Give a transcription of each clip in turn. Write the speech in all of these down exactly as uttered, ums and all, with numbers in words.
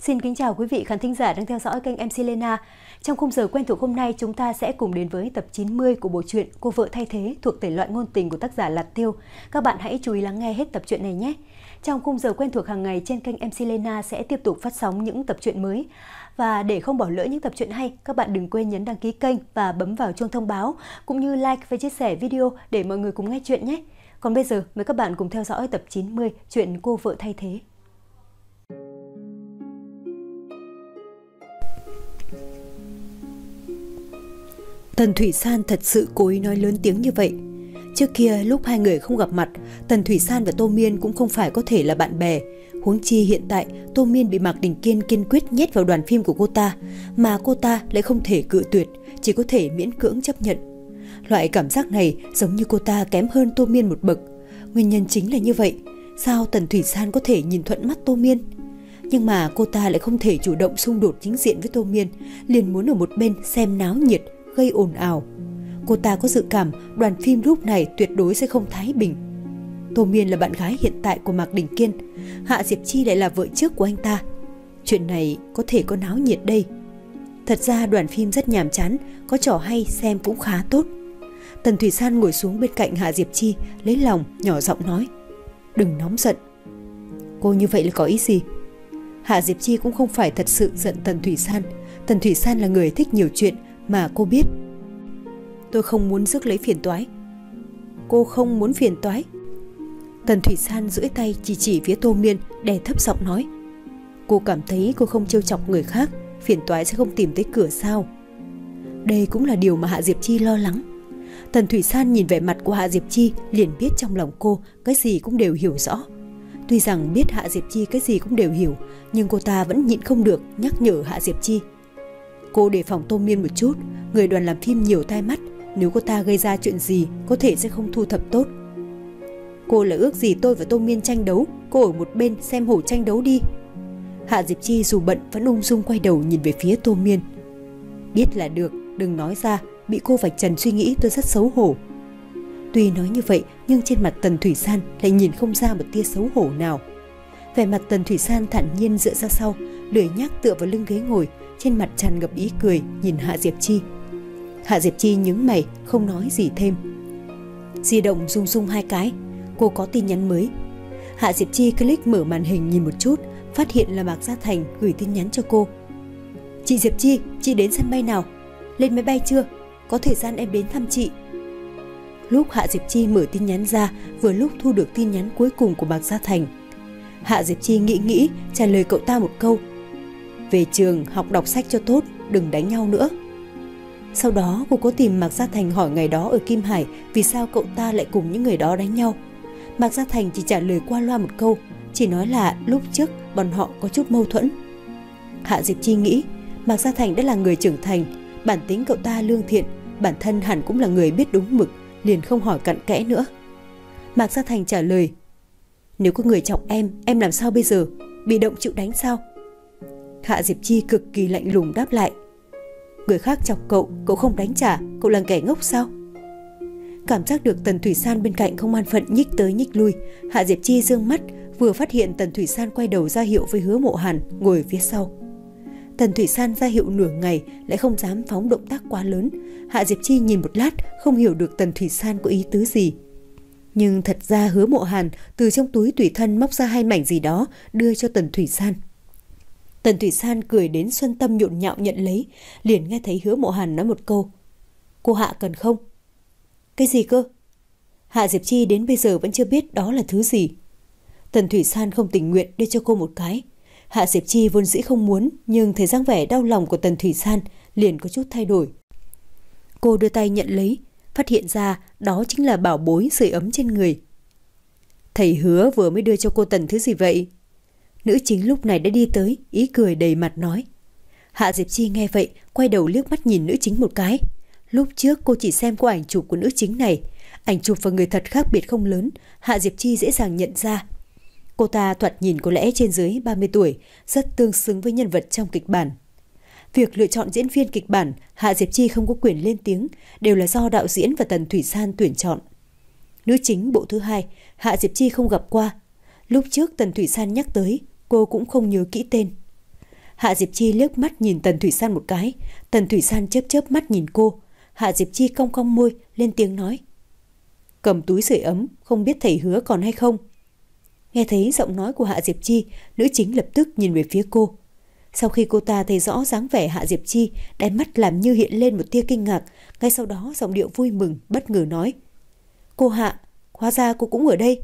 Xin kính chào quý vị khán thính giả đang theo dõi kênh em xê Lena. Trong khung giờ quen thuộc hôm nay, chúng ta sẽ cùng đến với tập chín mươi của bộ truyện Cô vợ thay thế thuộc thể loại ngôn tình của tác giả Lạt Tiêu. Các bạn hãy chú ý lắng nghe hết tập truyện này nhé. Trong khung giờ quen thuộc hàng ngày trên kênh em xê Lena sẽ tiếp tục phát sóng những tập truyện mới. Và để không bỏ lỡ những tập truyện hay, các bạn đừng quên nhấn đăng ký kênh và bấm vào chuông thông báo, cũng như like và chia sẻ video để mọi người cùng nghe chuyện nhé. Còn bây giờ, mời các bạn cùng theo dõi tập chín mươi chuyện Cô vợ thay thế. Tần Thủy San thật sự cố ý nói lớn tiếng như vậy. Trước kia lúc hai người không gặp mặt, Tần Thủy San và Tô Miên cũng không phải có thể là bạn bè. Huống chi hiện tại Tô Miên bị Mạc Đình Kiên kiên quyết nhét vào đoàn phim của cô ta, mà cô ta lại không thể cự tuyệt, chỉ có thể miễn cưỡng chấp nhận. Loại cảm giác này giống như cô ta kém hơn Tô Miên một bậc. Nguyên nhân chính là như vậy. Sao Tần Thủy San có thể nhìn thuận mắt Tô Miên? Nhưng mà cô ta lại không thể chủ động xung đột chính diện với Tô Miên, liền muốn ở một bên xem náo nhiệt, gây ồn ào. Cô ta có dự cảm đoàn phim lúc này tuyệt đối sẽ không thái bình. Tô Miên là bạn gái hiện tại của Mạc Đình Kiên, Hạ Diệp Chi lại là vợ trước của anh ta. Chuyện này có thể có náo nhiệt đây. Thật ra đoàn phim rất nhàm chán, có trò hay xem cũng khá tốt. Tần Thủy San ngồi xuống bên cạnh Hạ Diệp Chi, lấy lòng nhỏ giọng nói: "Đừng nóng giận." Cô như vậy là có ý gì? Hạ Diệp Chi cũng không phải thật sự giận Tần Thủy San. Tần Thủy San là người thích nhiều chuyện mà cô biết. Tôi không muốn rước lấy phiền toái. Cô không muốn phiền toái? Tần Thủy San duỗi tay chỉ chỉ phía Tô Miên, đè thấp giọng nói: "Cô cảm thấy cô không trêu chọc người khác, phiền toái sẽ không tìm tới cửa sao?" Đây cũng là điều mà Hạ Diệp Chi lo lắng. Tần Thủy San nhìn vẻ mặt của Hạ Diệp Chi liền biết trong lòng cô cái gì cũng đều hiểu rõ. Tuy rằng biết Hạ Diệp Chi cái gì cũng đều hiểu, nhưng cô ta vẫn nhịn không được nhắc nhở Hạ Diệp Chi: "Cô đề phòng Tô Miên một chút, người đoàn làm phim nhiều tai mắt, nếu cô ta gây ra chuyện gì có thể sẽ không thu thập tốt." "Cô là ước gì tôi và Tô Miên tranh đấu, cô ở một bên xem hổ tranh đấu đi." Hạ Diệp Chi dù bận vẫn ung dung quay đầu nhìn về phía Tô Miên. "Biết là được, đừng nói ra, bị cô vạch trần suy nghĩ tôi rất xấu hổ." Tuy nói như vậy nhưng trên mặt Tần Thủy San lại nhìn không ra một tia xấu hổ nào. Vẻ mặt Tần Thủy San thản nhiên dựa ra sau, lười nhác tựa vào lưng ghế ngồi, trên mặt tràn ngập ý cười nhìn Hạ Diệp Chi. Hạ Diệp Chi nhướng mày không nói gì thêm. Di động rung rung hai cái, cô có tin nhắn mới. Hạ Diệp Chi click mở màn hình nhìn một chút, phát hiện là Mạc Gia Thành gửi tin nhắn cho cô. "Chị Diệp Chi, chị đến sân bay nào? Lên máy bay chưa? Có thời gian em đến thăm chị." Lúc Hạ Diệp Chi mở tin nhắn ra, vừa lúc thu được tin nhắn cuối cùng của Mạc Gia Thành. Hạ Diệp Chi nghĩ nghĩ trả lời cậu ta một câu: "Về trường học đọc sách cho tốt, đừng đánh nhau nữa." Sau đó cô có tìm Mạc Gia Thành hỏi ngày đó ở Kim Hải vì sao cậu ta lại cùng những người đó đánh nhau. Mạc Gia Thành chỉ trả lời qua loa một câu, chỉ nói là lúc trước bọn họ có chút mâu thuẫn. Hạ Diệp Chi nghĩ Mạc Gia Thành đã là người trưởng thành, bản tính cậu ta lương thiện, bản thân hẳn cũng là người biết đúng mực, liền không hỏi cặn kẽ nữa. Mạc Gia Thành trả lời: "Nếu có người chọc em, em làm sao bây giờ? Bị động chịu đánh sao?" Hạ Diệp Chi cực kỳ lạnh lùng đáp lại: "Người khác chọc cậu, cậu không đánh trả, cậu là kẻ ngốc sao?" Cảm giác được Tần Thủy San bên cạnh không an phận nhích tới nhích lui, Hạ Diệp Chi dương mắt vừa phát hiện Tần Thủy San quay đầu ra hiệu với Hứa Mộ Hàn ngồi phía sau. Tần Thủy San ra hiệu nửa ngày lại không dám phóng động tác quá lớn. Hạ Diệp Chi nhìn một lát không hiểu được Tần Thủy San có ý tứ gì. Nhưng thật ra Hứa Mộ Hàn từ trong túi tùy thân móc ra hai mảnh gì đó đưa cho Tần Thủy San. Tần Thủy San cười đến xuân tâm nhộn nhạo nhận lấy, liền nghe thấy Hứa Mộ Hàn nói một câu: "Cô Hạ cần không?" "Cái gì cơ?" Hạ Diệp Chi đến bây giờ vẫn chưa biết đó là thứ gì. Tần Thủy San không tình nguyện đưa cho cô một cái. Hạ Diệp Chi vốn dĩ không muốn, nhưng thấy dáng vẻ đau lòng của Tần Thủy San liền có chút thay đổi. Cô đưa tay nhận lấy, phát hiện ra đó chính là bảo bối sưởi ấm trên người. "Thầy Hứa vừa mới đưa cho cô Tần thứ gì vậy?" Nữ chính lúc này đã đi tới, ý cười đầy mặt nói. Hạ Diệp Chi nghe vậy, quay đầu liếc mắt nhìn nữ chính một cái. Lúc trước cô chỉ xem qua ảnh chụp của nữ chính này, ảnh chụp và người thật khác biệt không lớn, Hạ Diệp Chi dễ dàng nhận ra. Cô ta thoạt nhìn có lẽ trên dưới ba mươi tuổi, rất tương xứng với nhân vật trong kịch bản. Việc lựa chọn diễn viên kịch bản, Hạ Diệp Chi không có quyền lên tiếng, đều là do đạo diễn và Tần Thủy San tuyển chọn. Nữ chính bộ thứ hai, Hạ Diệp Chi không gặp qua. Lúc trước Tần Thủy San nhắc tới, cô cũng không nhớ kỹ tên. Hạ Diệp Chi liếc mắt nhìn Tần Thủy San một cái. Tần Thủy San chớp chớp mắt nhìn cô. Hạ Diệp Chi cong cong môi, lên tiếng nói: cầm túi sưởi ấm, không biết thầy Hứa còn hay không? Nghe thấy giọng nói của Hạ Diệp Chi, nữ chính lập tức nhìn về phía cô. Sau khi cô ta thấy rõ dáng vẻ Hạ Diệp Chi, đáy mắt làm như hiện lên một tia kinh ngạc. Ngay sau đó giọng điệu vui mừng, bất ngờ nói: cô Hạ, hóa ra cô cũng ở đây.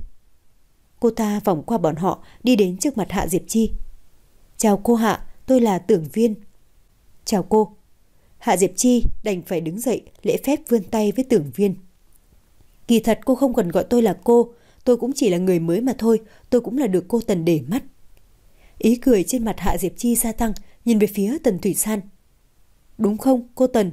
Cô ta vòng qua bọn họ, đi đến trước mặt Hạ Diệp Chi. Chào cô Hạ, tôi là Tưởng Viên. Chào cô. Hạ Diệp Chi đành phải đứng dậy, lễ phép vươn tay với Tưởng Viên. Kỳ thật cô không cần gọi tôi là cô, tôi cũng chỉ là người mới mà thôi, tôi cũng là được cô Tần để mắt. Ý cười trên mặt Hạ Diệp Chi gia tăng, nhìn về phía Tần Thủy San. Đúng không, cô Tần?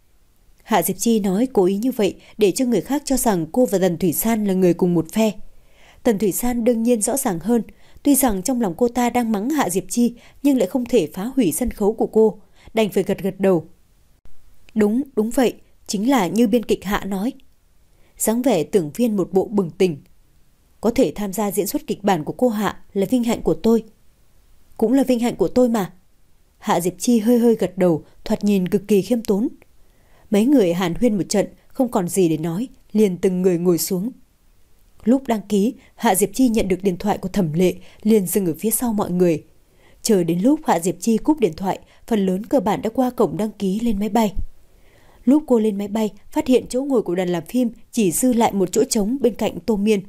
Hạ Diệp Chi nói cố ý như vậy để cho người khác cho rằng cô và Tần Thủy San là người cùng một phe. Tần Thủy San đương nhiên rõ ràng hơn, tuy rằng trong lòng cô ta đang mắng Hạ Diệp Chi nhưng lại không thể phá hủy sân khấu của cô, đành phải gật gật đầu. Đúng, đúng vậy, chính là như biên kịch Hạ nói. Dáng vẻ Tưởng Viên một bộ bừng tỉnh. Có thể tham gia diễn xuất kịch bản của cô Hạ là vinh hạnh của tôi. Cũng là vinh hạnh của tôi mà. Hạ Diệp Chi hơi hơi gật đầu, thoạt nhìn cực kỳ khiêm tốn. Mấy người hàn huyên một trận, không còn gì để nói, liền từng người ngồi xuống. Lúc đăng ký, Hạ Diệp Chi nhận được điện thoại của Thẩm Lệ, liền dừng ở phía sau mọi người. Chờ đến lúc Hạ Diệp Chi cúp điện thoại, phần lớn cơ bản đã qua cổng đăng ký lên máy bay. Lúc cô lên máy bay, phát hiện chỗ ngồi của đoàn làm phim chỉ dư lại một chỗ trống bên cạnh Tô Miên.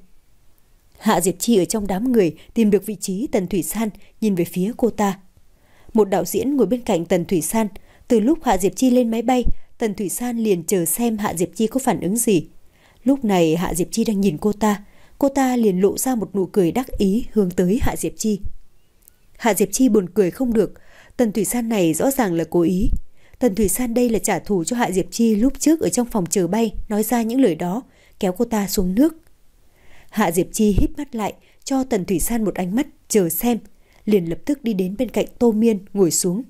Hạ Diệp Chi ở trong đám người tìm được vị trí Tần Thủy San, nhìn về phía cô ta. Một đạo diễn ngồi bên cạnh Tần Thủy San. Từ lúc Hạ Diệp Chi lên máy bay, Tần Thủy San liền chờ xem Hạ Diệp Chi có phản ứng gì. Lúc này Hạ Diệp Chi đang nhìn cô ta, cô ta liền lộ ra một nụ cười đắc ý hướng tới Hạ Diệp Chi. Hạ Diệp Chi buồn cười không được, Tần Thủy San này rõ ràng là cố ý. Tần Thủy San đây là trả thù cho Hạ Diệp Chi lúc trước ở trong phòng chờ bay nói ra những lời đó, kéo cô ta xuống nước. Hạ Diệp Chi híp mắt lại, cho Tần Thủy San một ánh mắt chờ xem, liền lập tức đi đến bên cạnh Tô Miên ngồi xuống.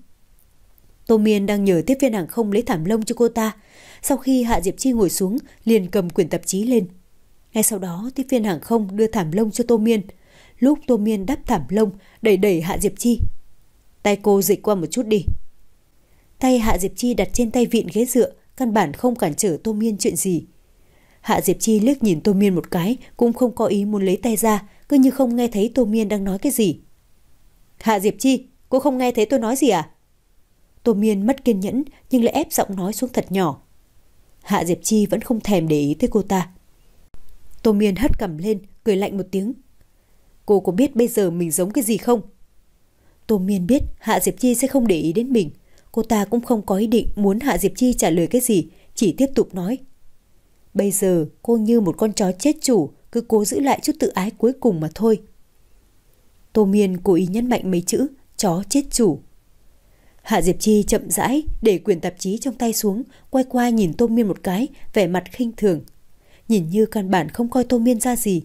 Tô Miên đang nhờ tiếp viên hàng không lấy thảm lông cho cô ta. Sau khi Hạ Diệp Chi ngồi xuống, liền cầm quyển tạp chí lên. Ngay sau đó tiếp viên hàng không đưa thảm lông cho Tô Miên. Lúc Tô Miên đắp thảm lông, đẩy đẩy Hạ Diệp Chi. Tay cô dịch qua một chút đi. Tay Hạ Diệp Chi đặt trên tay vịn ghế dựa, căn bản không cản trở Tô Miên chuyện gì. Hạ Diệp Chi liếc nhìn Tô Miên một cái, cũng không có ý muốn lấy tay ra, cứ như không nghe thấy Tô Miên đang nói cái gì. Hạ Diệp Chi, cô không nghe thấy tôi nói gì à? Tô Miên mất kiên nhẫn nhưng lại ép giọng nói xuống thật nhỏ. Hạ Diệp Chi vẫn không thèm để ý tới cô ta. Tô Miên hất cằm lên, cười lạnh một tiếng. Cô có biết bây giờ mình giống cái gì không? Tô Miên biết Hạ Diệp Chi sẽ không để ý đến mình. Cô ta cũng không có ý định muốn Hạ Diệp Chi trả lời cái gì, chỉ tiếp tục nói. Bây giờ cô như một con chó chết chủ, cứ cố giữ lại chút tự ái cuối cùng mà thôi. Tô Miên cố ý nhấn mạnh mấy chữ chó chết chủ. Hạ Diệp Chi chậm rãi để quyển tạp chí trong tay xuống, quay qua nhìn Tô Miên một cái, vẻ mặt khinh thường. Nhìn như căn bản không coi Tô Miên ra gì.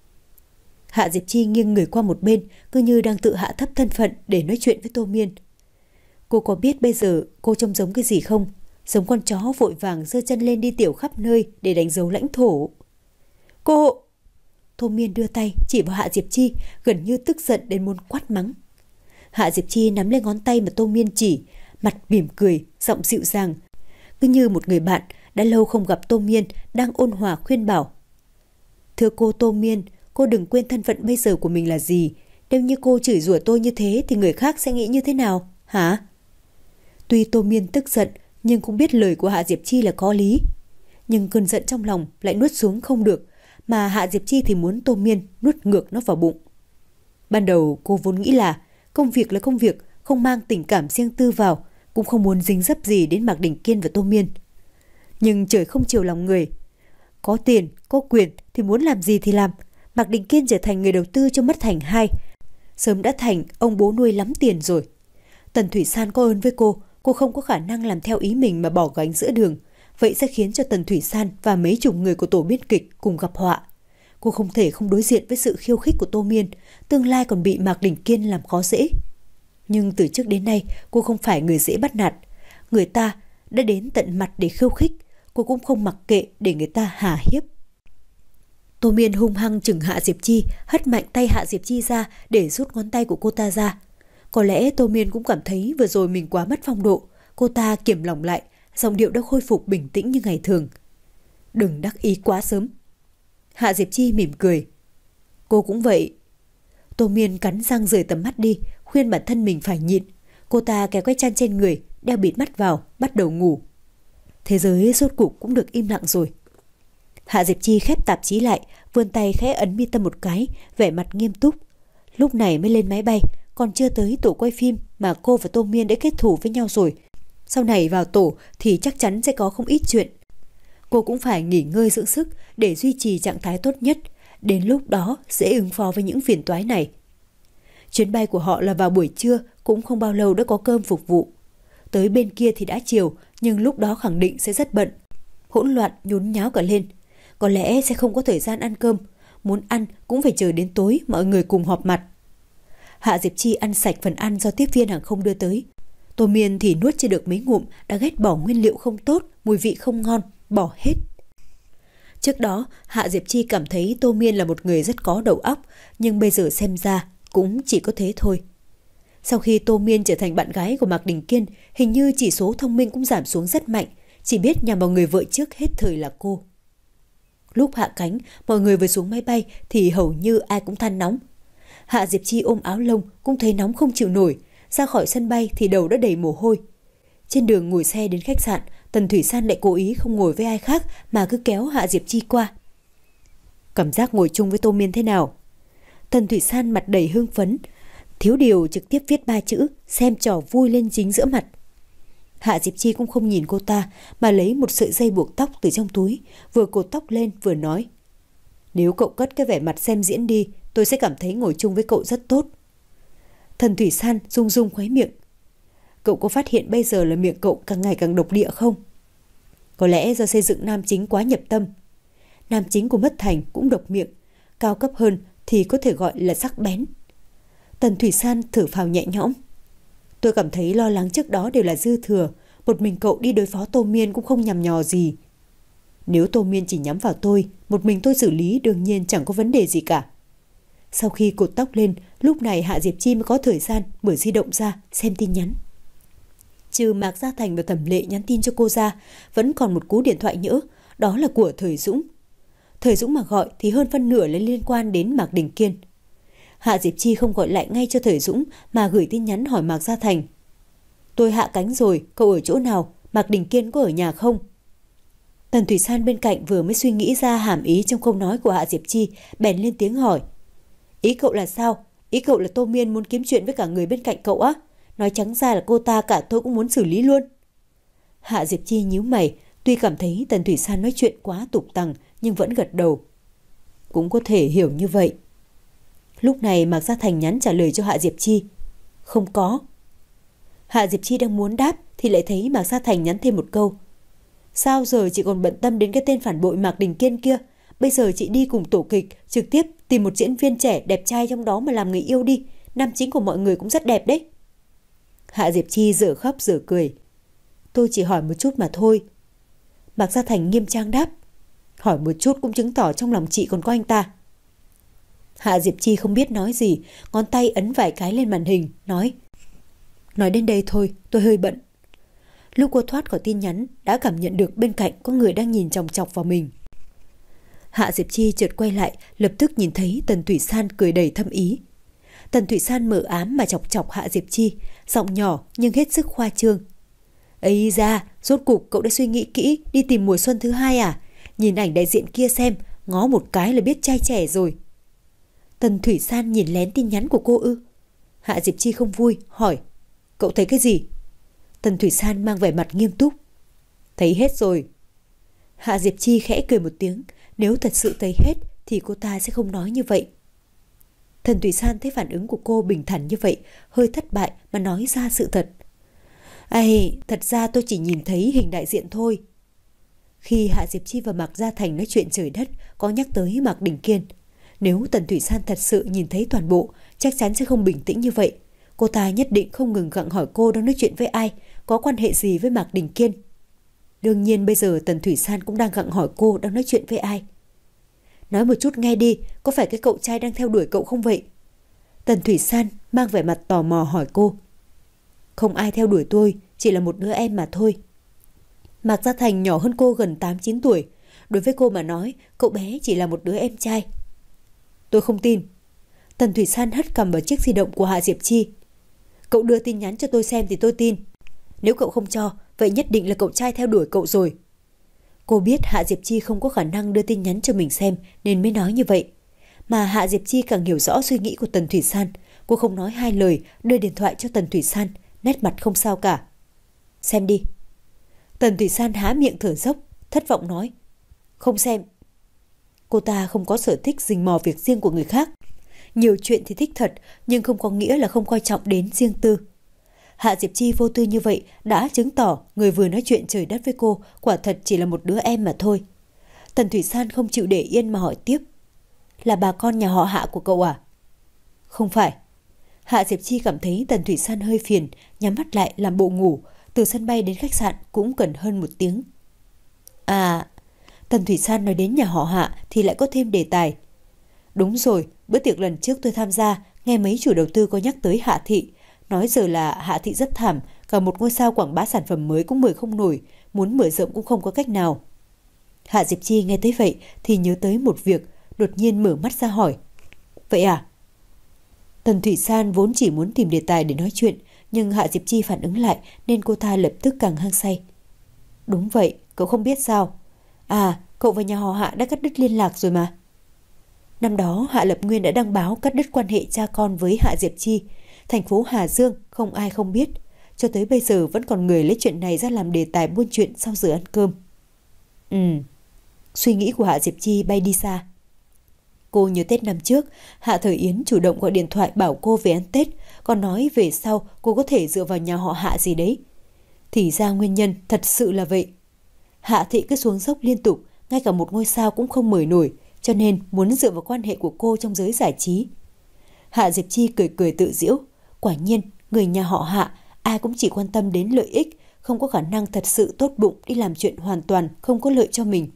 Hạ Diệp Chi nghiêng người qua một bên, cứ như đang tự hạ thấp thân phận để nói chuyện với Tô Miên. Cô có biết bây giờ cô trông giống cái gì không? Giống con chó vội vàng giơ chân lên đi tiểu khắp nơi để đánh dấu lãnh thổ. Cô! Tô Miên đưa tay chỉ vào Hạ Diệp Chi, gần như tức giận đến muốn quát mắng. Hạ Diệp Chi nắm lên ngón tay mà Tô Miên chỉ, mặt mỉm cười, giọng dịu dàng, cứ như một người bạn đã lâu không gặp Tô Miên đang ôn hòa khuyên bảo. Thưa cô Tô Miên, cô đừng quên thân phận bây giờ của mình là gì. Nếu như cô chửi rủa tôi như thế thì người khác sẽ nghĩ như thế nào, hả? Tuy Tô Miên tức giận nhưng cũng biết lời của Hạ Diệp Chi là có lý. Nhưng cơn giận trong lòng lại nuốt xuống không được, mà Hạ Diệp Chi thì muốn Tô Miên nuốt ngược nó vào bụng. Ban đầu cô vốn nghĩ là công việc là công việc, không mang tình cảm riêng tư vào, cũng không muốn dính dấp gì đến Mạc Đình Kiên và Tô Miên. Nhưng trời không chiều lòng người. Có tiền, có quyền thì muốn làm gì thì làm. Mạc Đình Kiên trở thành người đầu tư cho Mất Thành hai. Sớm đã thành ông bố nuôi lắm tiền rồi. Tần Thủy San có ơn với cô, cô không có khả năng làm theo ý mình mà bỏ gánh giữa đường. Vậy sẽ khiến cho Tần Thủy San và mấy chục người của tổ biên kịch cùng gặp họa. Cô không thể không đối diện với sự khiêu khích của Tô Miên, tương lai còn bị Mạc Đình Kiên làm khó dễ. Nhưng từ trước đến nay cô không phải người dễ bắt nạt. Người ta đã đến tận mặt để khiêu khích, cô cũng không mặc kệ để người ta hà hiếp. Tô Miên hung hăng chừng Hạ Diệp Chi, hất mạnh tay Hạ Diệp Chi ra để rút ngón tay của cô ta ra. Có lẽ Tô Miên cũng cảm thấy vừa rồi mình quá mất phong độ. Cô ta kiềm lòng lại, giọng điệu đã khôi phục bình tĩnh như ngày thường. Đừng đắc ý quá sớm. Hạ Diệp Chi mỉm cười. Cô cũng vậy. Tô Miên cắn răng rời tầm mắt đi, khuyên bản thân mình phải nhịn. Cô ta kéo cái chăn trên người, đeo bịt mắt vào, bắt đầu ngủ. Thế giới rốt cuộc cũng được im lặng rồi. Hạ Diệp Chi khép tạp chí lại, vươn tay khẽ ấn mi tâm một cái, vẻ mặt nghiêm túc. Lúc này mới lên máy bay, còn chưa tới tổ quay phim mà cô và Tô Miên đã kết thủ với nhau rồi. Sau này vào tổ thì chắc chắn sẽ có không ít chuyện. Cô cũng phải nghỉ ngơi dưỡng sức để duy trì trạng thái tốt nhất, đến lúc đó sẽ ứng phó với những phiền toái này. Chuyến bay của họ là vào buổi trưa, cũng không bao lâu đã có cơm phục vụ. Tới bên kia thì đã chiều, nhưng lúc đó khẳng định sẽ rất bận. Hỗn loạn nhốn nháo cả lên. Có lẽ sẽ không có thời gian ăn cơm. Muốn ăn cũng phải chờ đến tối mọi người cùng họp mặt. Hạ Diệp Chi ăn sạch phần ăn do tiếp viên hàng không đưa tới. Tô Miên thì nuốt chưa được mấy ngụm, đã ghét bỏ nguyên liệu không tốt, mùi vị không ngon, bỏ hết. Trước đó, Hạ Diệp Chi cảm thấy Tô Miên là một người rất có đầu óc, nhưng bây giờ xem ra cũng chỉ có thế thôi. Sau khi Tô Miên trở thành bạn gái của Mạc Đình Kiên, hình như chỉ số thông minh cũng giảm xuống rất mạnh, chỉ biết nhằm vào người vợ trước hết thời là cô. Lúc hạ cánh, mọi người vừa xuống máy bay thì hầu như ai cũng than nóng. Hạ Diệp Chi ôm áo lông cũng thấy nóng không chịu nổi, ra khỏi sân bay thì đầu đã đầy mồ hôi. Trên đường ngồi xe đến khách sạn, Tần Thủy San lại cố ý không ngồi với ai khác mà cứ kéo Hạ Diệp Chi qua. Cảm giác ngồi chung với Tô Miên thế nào? Tần Thủy San mặt đầy hưng phấn, thiếu điều trực tiếp viết ba chữ xem trò vui lên chính giữa mặt. Hạ Diệp Chi cũng không nhìn cô ta mà lấy một sợi dây buộc tóc từ trong túi, vừa cột tóc lên vừa nói. Nếu cậu cất cái vẻ mặt xem diễn đi, tôi sẽ cảm thấy ngồi chung với cậu rất tốt. Tần Thủy San rung rung khóe miệng. Cậu có phát hiện bây giờ là miệng cậu càng ngày càng độc địa không? Có lẽ do xây dựng nam chính quá nhập tâm. Nam chính của Mất Thành cũng độc miệng, cao cấp hơn thì có thể gọi là sắc bén. Tần Thủy San thở phào nhẹ nhõm. Tôi cảm thấy lo lắng trước đó đều là dư thừa, một mình cậu đi đối phó Tô Miên cũng không nhằm nhò gì. Nếu Tô Miên chỉ nhắm vào tôi, một mình tôi xử lý đương nhiên chẳng có vấn đề gì cả. Sau khi cột tóc lên, lúc này Hạ Diệp Chi mới có thời gian mở di động ra xem tin nhắn. Trừ Mạc Gia Thành và Thẩm Lệ nhắn tin cho cô ra, vẫn còn một cú điện thoại nhỡ, đó là của Thời Dũng. Thời Dũng mà gọi thì hơn phân nửa là liên quan đến Mạc Đình Kiên. Hạ Diệp Chi không gọi lại ngay cho Thời Dũng mà gửi tin nhắn hỏi Mạc Gia Thành. Tôi hạ cánh rồi, cậu ở chỗ nào? Mạc Đình Kiên có ở nhà không? Tần Thủy San bên cạnh vừa mới suy nghĩ ra hàm ý trong câu nói của Hạ Diệp Chi, bèn lên tiếng hỏi. Ý cậu là sao? Ý cậu là Tô Miên muốn kiếm chuyện với cả người bên cạnh cậu á? Nói trắng ra là cô ta cả tôi cũng muốn xử lý luôn. Hạ Diệp Chi nhíu mày, tuy cảm thấy Tần Thủy San nói chuyện quá tục tằng nhưng vẫn gật đầu. Cũng có thể hiểu như vậy. Lúc này Mạc Gia Thành nhắn trả lời cho Hạ Diệp Chi. Không có. Hạ Diệp Chi đang muốn đáp thì lại thấy Mạc Gia Thành nhắn thêm một câu. Sao giờ chị còn bận tâm đến cái tên phản bội Mạc Đình Kiên kia? Bây giờ chị đi cùng tổ kịch, trực tiếp tìm một diễn viên trẻ đẹp trai trong đó mà làm người yêu đi. Nam chính của mọi người cũng rất đẹp đấy. Hạ Diệp Chi dở khóc dở cười. Tôi chỉ hỏi một chút mà thôi. Mạc Gia Thành nghiêm trang đáp. Hỏi một chút cũng chứng tỏ trong lòng chị còn có anh ta. Hạ Diệp Chi không biết nói gì, ngón tay ấn vài cái lên màn hình, nói. Nói đến đây thôi, tôi hơi bận. Lúc cô thoát khỏi tin nhắn, đã cảm nhận được bên cạnh có người đang nhìn chòng chọc vào mình. Hạ Diệp Chi chợt quay lại, lập tức nhìn thấy Tần Thủy San cười đầy thâm ý. Tần Thủy San mờ ám mà chọc chọc Hạ Diệp Chi, giọng nhỏ nhưng hết sức khoa trương. Ây da, rốt cuộc cậu đã suy nghĩ kỹ đi tìm mùa xuân thứ hai à? Nhìn ảnh đại diện kia xem, ngó một cái là biết trai trẻ rồi. Tần Thủy San nhìn lén tin nhắn của cô ư? Hạ Diệp Chi không vui, hỏi. Cậu thấy cái gì? Tần Thủy San mang vẻ mặt nghiêm túc. Thấy hết rồi. Hạ Diệp Chi khẽ cười một tiếng. Nếu thật sự thấy hết thì cô ta sẽ không nói như vậy. Tần Thủy San thấy phản ứng của cô bình thản như vậy, hơi thất bại mà nói ra sự thật. Ây, thật ra tôi chỉ nhìn thấy hình đại diện thôi. Khi Hạ Diệp Chi và Mạc Gia Thành nói chuyện trời đất, có nhắc tới Mạc Đình Kiên. Nếu Tần Thủy San thật sự nhìn thấy toàn bộ, chắc chắn sẽ không bình tĩnh như vậy. Cô ta nhất định không ngừng gặng hỏi cô đang nói chuyện với ai, có quan hệ gì với Mạc Đình Kiên. Đương nhiên bây giờ Tần Thủy San cũng đang gặng hỏi cô đang nói chuyện với ai. Nói một chút nghe đi, có phải cái cậu trai đang theo đuổi cậu không vậy? Tần Thủy San mang vẻ mặt tò mò hỏi cô. Không ai theo đuổi tôi, chỉ là một đứa em mà thôi. Mạc Gia Thành nhỏ hơn cô gần tám chín tuổi. Đối với cô mà nói, cậu bé chỉ là một đứa em trai. Tôi không tin. Tần Thủy San hất cầm vào chiếc di động của Hạ Diệp Chi. Cậu đưa tin nhắn cho tôi xem thì tôi tin. Nếu cậu không cho, vậy nhất định là cậu trai theo đuổi cậu rồi. Cô biết Hạ Diệp Chi không có khả năng đưa tin nhắn cho mình xem nên mới nói như vậy. Mà Hạ Diệp Chi càng hiểu rõ suy nghĩ của Tần Thủy San. Cô không nói hai lời, đưa điện thoại cho Tần Thủy San, nét mặt không sao cả. Xem đi. Tần Thủy San há miệng thở dốc, thất vọng nói. Không xem. Cô ta không có sở thích rình mò việc riêng của người khác. Nhiều chuyện thì thích thật, nhưng không có nghĩa là không coi trọng đến riêng tư. Hạ Diệp Chi vô tư như vậy đã chứng tỏ người vừa nói chuyện trời đất với cô quả thật chỉ là một đứa em mà thôi. Tần Thủy San không chịu để yên mà hỏi tiếp. Là bà con nhà họ Hạ của cậu à? Không phải. Hạ Diệp Chi cảm thấy Tần Thủy San hơi phiền, nhắm mắt lại làm bộ ngủ. Từ sân bay đến khách sạn cũng cần hơn một tiếng. À, Tần Thủy San nói đến nhà họ Hạ thì lại có thêm đề tài. Đúng rồi, bữa tiệc lần trước tôi tham gia, nghe mấy chủ đầu tư có nhắc tới Hạ Thị. Nói giờ là Hạ Thị rất thảm, cả một ngôi sao quảng bá sản phẩm mới cũng mời không nổi, muốn mở rộng cũng không có cách nào. Hạ Diệp Chi nghe tới vậy thì nhớ tới một việc, đột nhiên mở mắt ra hỏi. Vậy à? Tần Thủy San vốn chỉ muốn tìm đề tài để nói chuyện, nhưng Hạ Diệp Chi phản ứng lại nên cô ta lập tức càng hăng say. Đúng vậy, cậu không biết sao? À, cậu và nhà họ Hạ đã cắt đứt liên lạc rồi mà. Năm đó Hạ Lập Nguyên đã đăng báo cắt đứt quan hệ cha con với Hạ Diệp Chi. Thành phố Hà Dương không ai không biết. Cho tới bây giờ vẫn còn người lấy chuyện này ra làm đề tài buôn chuyện sau giờ ăn cơm. Ừ, suy nghĩ của Hạ Diệp Chi bay đi xa. Cô nhớ Tết năm trước, Hạ Thời Yến chủ động gọi điện thoại bảo cô về ăn Tết, còn nói về sau cô có thể dựa vào nhà họ Hạ gì đấy. Thì ra nguyên nhân thật sự là vậy. Hạ Thị cứ xuống dốc liên tục, ngay cả một ngôi sao cũng không mời nổi, cho nên muốn dựa vào quan hệ của cô trong giới giải trí. Hạ Diệp Chi cười cười tự giễu. Quả nhiên, người nhà họ Hạ ai cũng chỉ quan tâm đến lợi ích, không có khả năng thật sự tốt bụng đi làm chuyện hoàn toàn không có lợi cho mình.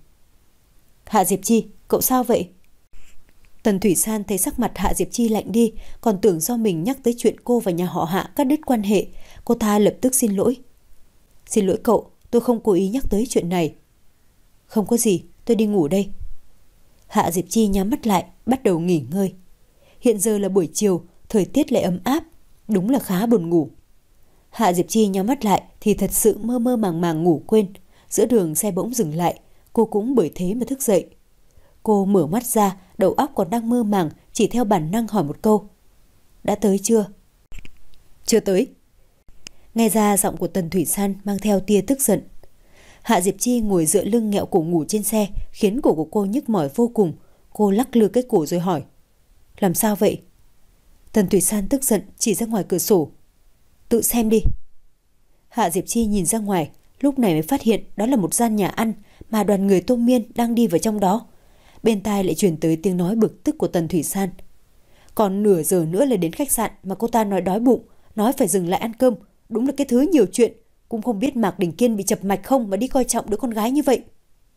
Hạ Diệp Chi, cậu sao vậy? Tần Thủy San thấy sắc mặt Hạ Diệp Chi lạnh đi, còn tưởng do mình nhắc tới chuyện cô và nhà họ Hạ cắt đứt quan hệ. Cô ta lập tức xin lỗi. Xin lỗi cậu, tôi không cố ý nhắc tới chuyện này. Không có gì, tôi đi ngủ đây. Hạ Diệp Chi nhắm mắt lại, bắt đầu nghỉ ngơi. Hiện giờ là buổi chiều, thời tiết lại ấm áp, đúng là khá buồn ngủ. Hạ Diệp Chi nhắm mắt lại thì thật sự mơ mơ màng màng ngủ quên. Giữa đường xe bỗng dừng lại, cô cũng bởi thế mà thức dậy. Cô mở mắt ra, đầu óc còn đang mơ màng, chỉ theo bản năng hỏi một câu. Đã tới chưa? Chưa tới. Nghe ra giọng của Tần Thủy San mang theo tia tức giận. Hạ Diệp Chi ngồi dựa lưng nghẹo cổ ngủ trên xe, khiến cổ của cô nhức mỏi vô cùng. Cô lắc lư cái cổ rồi hỏi. Làm sao vậy? Tần Thủy San tức giận chỉ ra ngoài cửa sổ. Tự xem đi. Hạ Diệp Chi nhìn ra ngoài, lúc này mới phát hiện đó là một gian nhà ăn mà đoàn người Tô Miên đang đi vào trong đó. Bên tai lại truyền tới tiếng nói bực tức của Tần Thủy San. Còn nửa giờ nữa là đến khách sạn mà cô ta nói đói bụng, nói phải dừng lại ăn cơm. Đúng là cái thứ nhiều chuyện, cũng không biết Mạc Đình Kiên bị chập mạch không mà đi coi trọng đứa con gái như vậy.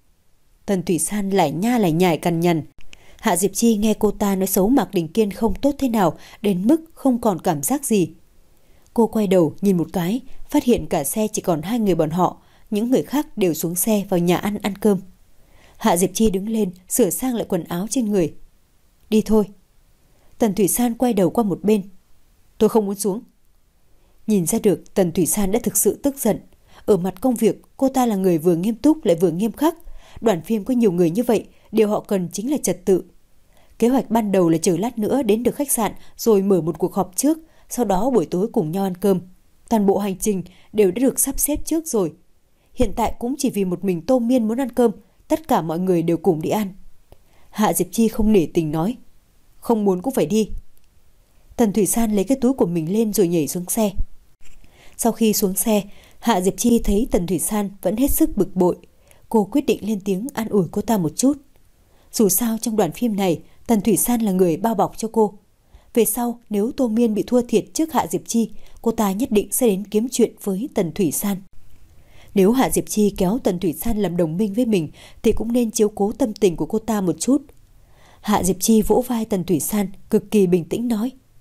Tần Thủy San lại nha lại nhải cằn nhằn. Hạ Diệp Chi nghe cô ta nói xấu Mạc Đình Kiên không tốt thế nào đến mức không còn cảm giác gì. Cô quay đầu nhìn một cái, phát hiện cả xe chỉ còn hai người bọn họ, những người khác đều xuống xe vào nhà ăn ăn cơm. Hạ Diệp Chi đứng lên, sửa sang lại quần áo trên người. Đi thôi. Tần Thủy San quay đầu qua một bên. Tôi không muốn xuống. Nhìn ra được Tần Thủy San đã thực sự tức giận. Ở mặt công việc, cô ta là người vừa nghiêm túc lại vừa nghiêm khắc. Đoàn phim có nhiều người như vậy, điều họ cần chính là trật tự. Kế hoạch ban đầu là chờ lát nữa đến được khách sạn rồi mở một cuộc họp trước, sau đó buổi tối cùng nhau ăn cơm. Toàn bộ hành trình đều đã được sắp xếp trước rồi. Hiện tại cũng chỉ vì một mình Tô Miên muốn ăn cơm, tất cả mọi người đều cùng đi ăn. Hạ Diệp Chi không nể tình nói. Không muốn cũng phải đi. Tần Thủy San lấy cái túi của mình lên rồi nhảy xuống xe. Sau khi xuống xe, Hạ Diệp Chi thấy Tần Thủy San vẫn hết sức bực bội. Cô quyết định lên tiếng an ủi cô ta một chút. Dù sao trong đoàn phim này, Tần Thủy San là người bao bọc cho cô. Về sau, nếu Tô Miên bị thua thiệt trước Hạ Diệp Chi, cô ta nhất định sẽ đến kiếm chuyện với Tần Thủy San. Nếu Hạ Diệp Chi kéo Tần Thủy San làm đồng minh với mình thì cũng nên chiếu cố tâm tình của cô ta một chút. Hạ Diệp Chi vỗ vai Tần Thủy San, cực kỳ bình tĩnh nói.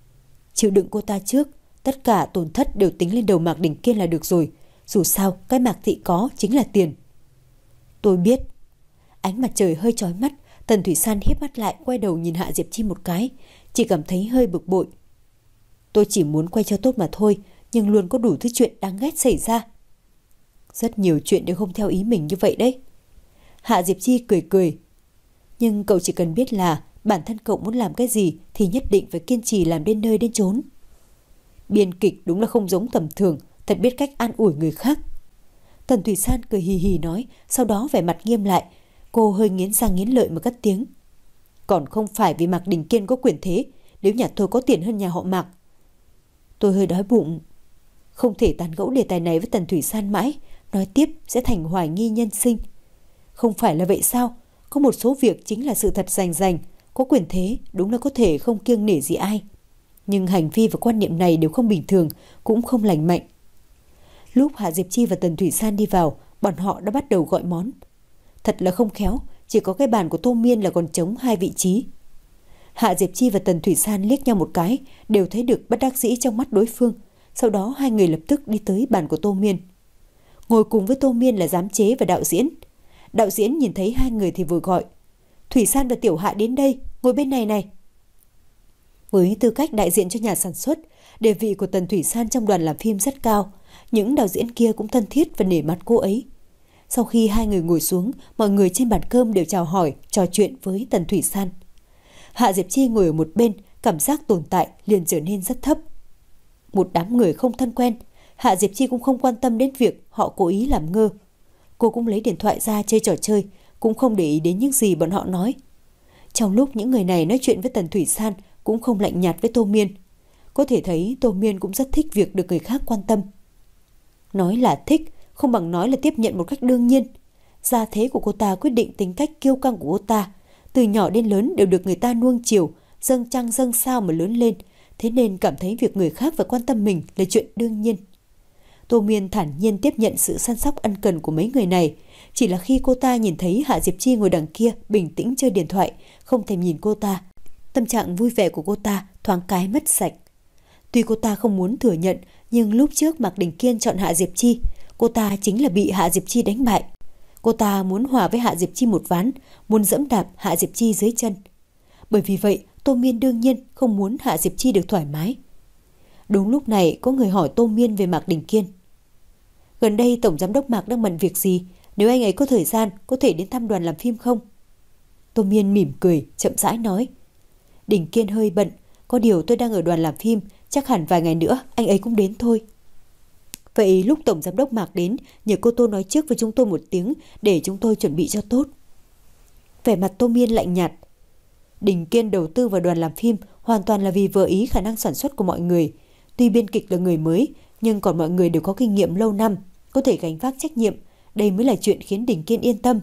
Chịu đựng cô ta trước, tất cả tổn thất đều tính lên đầu Mạc Đình Kiên là được rồi. Dù sao, cái Mạc thị có chính là tiền. Tôi biết. Ánh mặt trời hơi chói mắt, Tần Thủy San híp mắt lại, quay đầu nhìn Hạ Diệp Chi một cái, chỉ cảm thấy hơi bực bội. Tôi chỉ muốn quay cho tốt mà thôi, nhưng luôn có đủ thứ chuyện đáng ghét xảy ra. Rất nhiều chuyện đều không theo ý mình như vậy đấy. Hạ Diệp Chi cười cười. Nhưng cậu chỉ cần biết là bản thân cậu muốn làm cái gì thì nhất định phải kiên trì làm đến nơi đến chốn. Biên kịch đúng là không giống tầm thường, thật biết cách an ủi người khác. Tần Thủy San cười hì hì nói, sau đó vẻ mặt nghiêm lại. Cô hơi nghiến răng nghiến lợi mà cất tiếng. Còn không phải vì Mạc Đình Kiên có quyền thế, nếu nhà tôi có tiền hơn nhà họ Mạc. Tôi hơi đói bụng. Không thể tán gẫu đề tài này với Tần Thủy San mãi, nói tiếp sẽ thành hoài nghi nhân sinh. Không phải là vậy sao? Có một số việc chính là sự thật rành rành. Có quyền thế đúng là có thể không kiêng nể gì ai. Nhưng hành vi và quan niệm này đều không bình thường, cũng không lành mạnh. Lúc Hạ Diệp Chi và Tần Thủy San đi vào, bọn họ đã bắt đầu gọi món. Thật là không khéo, chỉ có cái bàn của Tô Miên là còn trống hai vị trí. Hạ Diệp Chi và Tần Thủy San liếc nhau một cái, đều thấy được bất đắc dĩ trong mắt đối phương. Sau đó hai người lập tức đi tới bàn của Tô Miên. Ngồi cùng với Tô Miên là giám chế và đạo diễn. Đạo diễn nhìn thấy hai người thì vừa gọi. Thủy San và Tiểu Hạ đến đây, ngồi bên này này. Với tư cách đại diện cho nhà sản xuất, địa vị của Tần Thủy San trong đoàn làm phim rất cao. Những đạo diễn kia cũng thân thiết và nể mặt cô ấy. Sau khi hai người ngồi xuống, mọi người trên bàn cơm đều chào hỏi, trò chuyện với Tần Thủy San. Hạ Diệp Chi ngồi ở một bên, cảm giác tồn tại liền trở nên rất thấp. Một đám người không thân quen, Hạ Diệp Chi cũng không quan tâm đến việc họ cố ý làm ngơ. Cô cũng lấy điện thoại ra chơi trò chơi, cũng không để ý đến những gì bọn họ nói. Trong lúc những người này nói chuyện với Tần Thủy San, cũng không lạnh nhạt với Tô Miên. Có thể thấy Tô Miên cũng rất thích việc được người khác quan tâm. Nói là thích, không bằng nói là tiếp nhận một cách đương nhiên. Gia thế của cô ta quyết định tính cách kiêu căng của cô ta. Từ nhỏ đến lớn đều được người ta nuông chiều, dâng trăng dâng sao mà lớn lên. Thế nên cảm thấy việc người khác phải quan tâm mình là chuyện đương nhiên. Tô Miên thản nhiên tiếp nhận sự săn sóc ân cần của mấy người này. Chỉ là khi cô ta nhìn thấy Hạ Diệp Chi ngồi đằng kia bình tĩnh chơi điện thoại, không thèm nhìn cô ta, tâm trạng vui vẻ của cô ta thoáng cái mất sạch. Tuy cô ta không muốn thừa nhận, nhưng lúc trước Mạc Đình Kiên chọn Hạ Diệp Chi, cô ta chính là bị Hạ Diệp Chi đánh bại. Cô ta muốn hòa với Hạ Diệp Chi một ván, muốn dẫm đạp Hạ Diệp Chi dưới chân. Bởi vì vậy, Tô Miên đương nhiên không muốn Hạ Diệp Chi được thoải mái. Đúng lúc này có người hỏi Tô Miên về Mạc Đình Kiên. Gần đây Tổng Giám đốc Mạc đang bận việc gì? Nếu anh ấy có thời gian, có thể đến thăm đoàn làm phim không? Tô Miên mỉm cười, chậm rãi nói. Đình Kiên hơi bận, có điều tôi đang ở đoàn làm phim, chắc hẳn vài ngày nữa anh ấy cũng đến thôi. Vậy lúc Tổng Giám đốc Mạc đến, nhờ cô Tô nói trước với chúng tôi một tiếng để chúng tôi chuẩn bị cho tốt. Vẻ mặt Tô Miên lạnh nhạt. Đình Kiên đầu tư vào đoàn làm phim hoàn toàn là vì vừa ý khả năng sản xuất của mọi người. Tuy biên kịch là người mới, nhưng còn mọi người đều có kinh nghiệm lâu năm, có thể gánh vác trách nhiệm. Đây mới là chuyện khiến Đình Kiên yên tâm.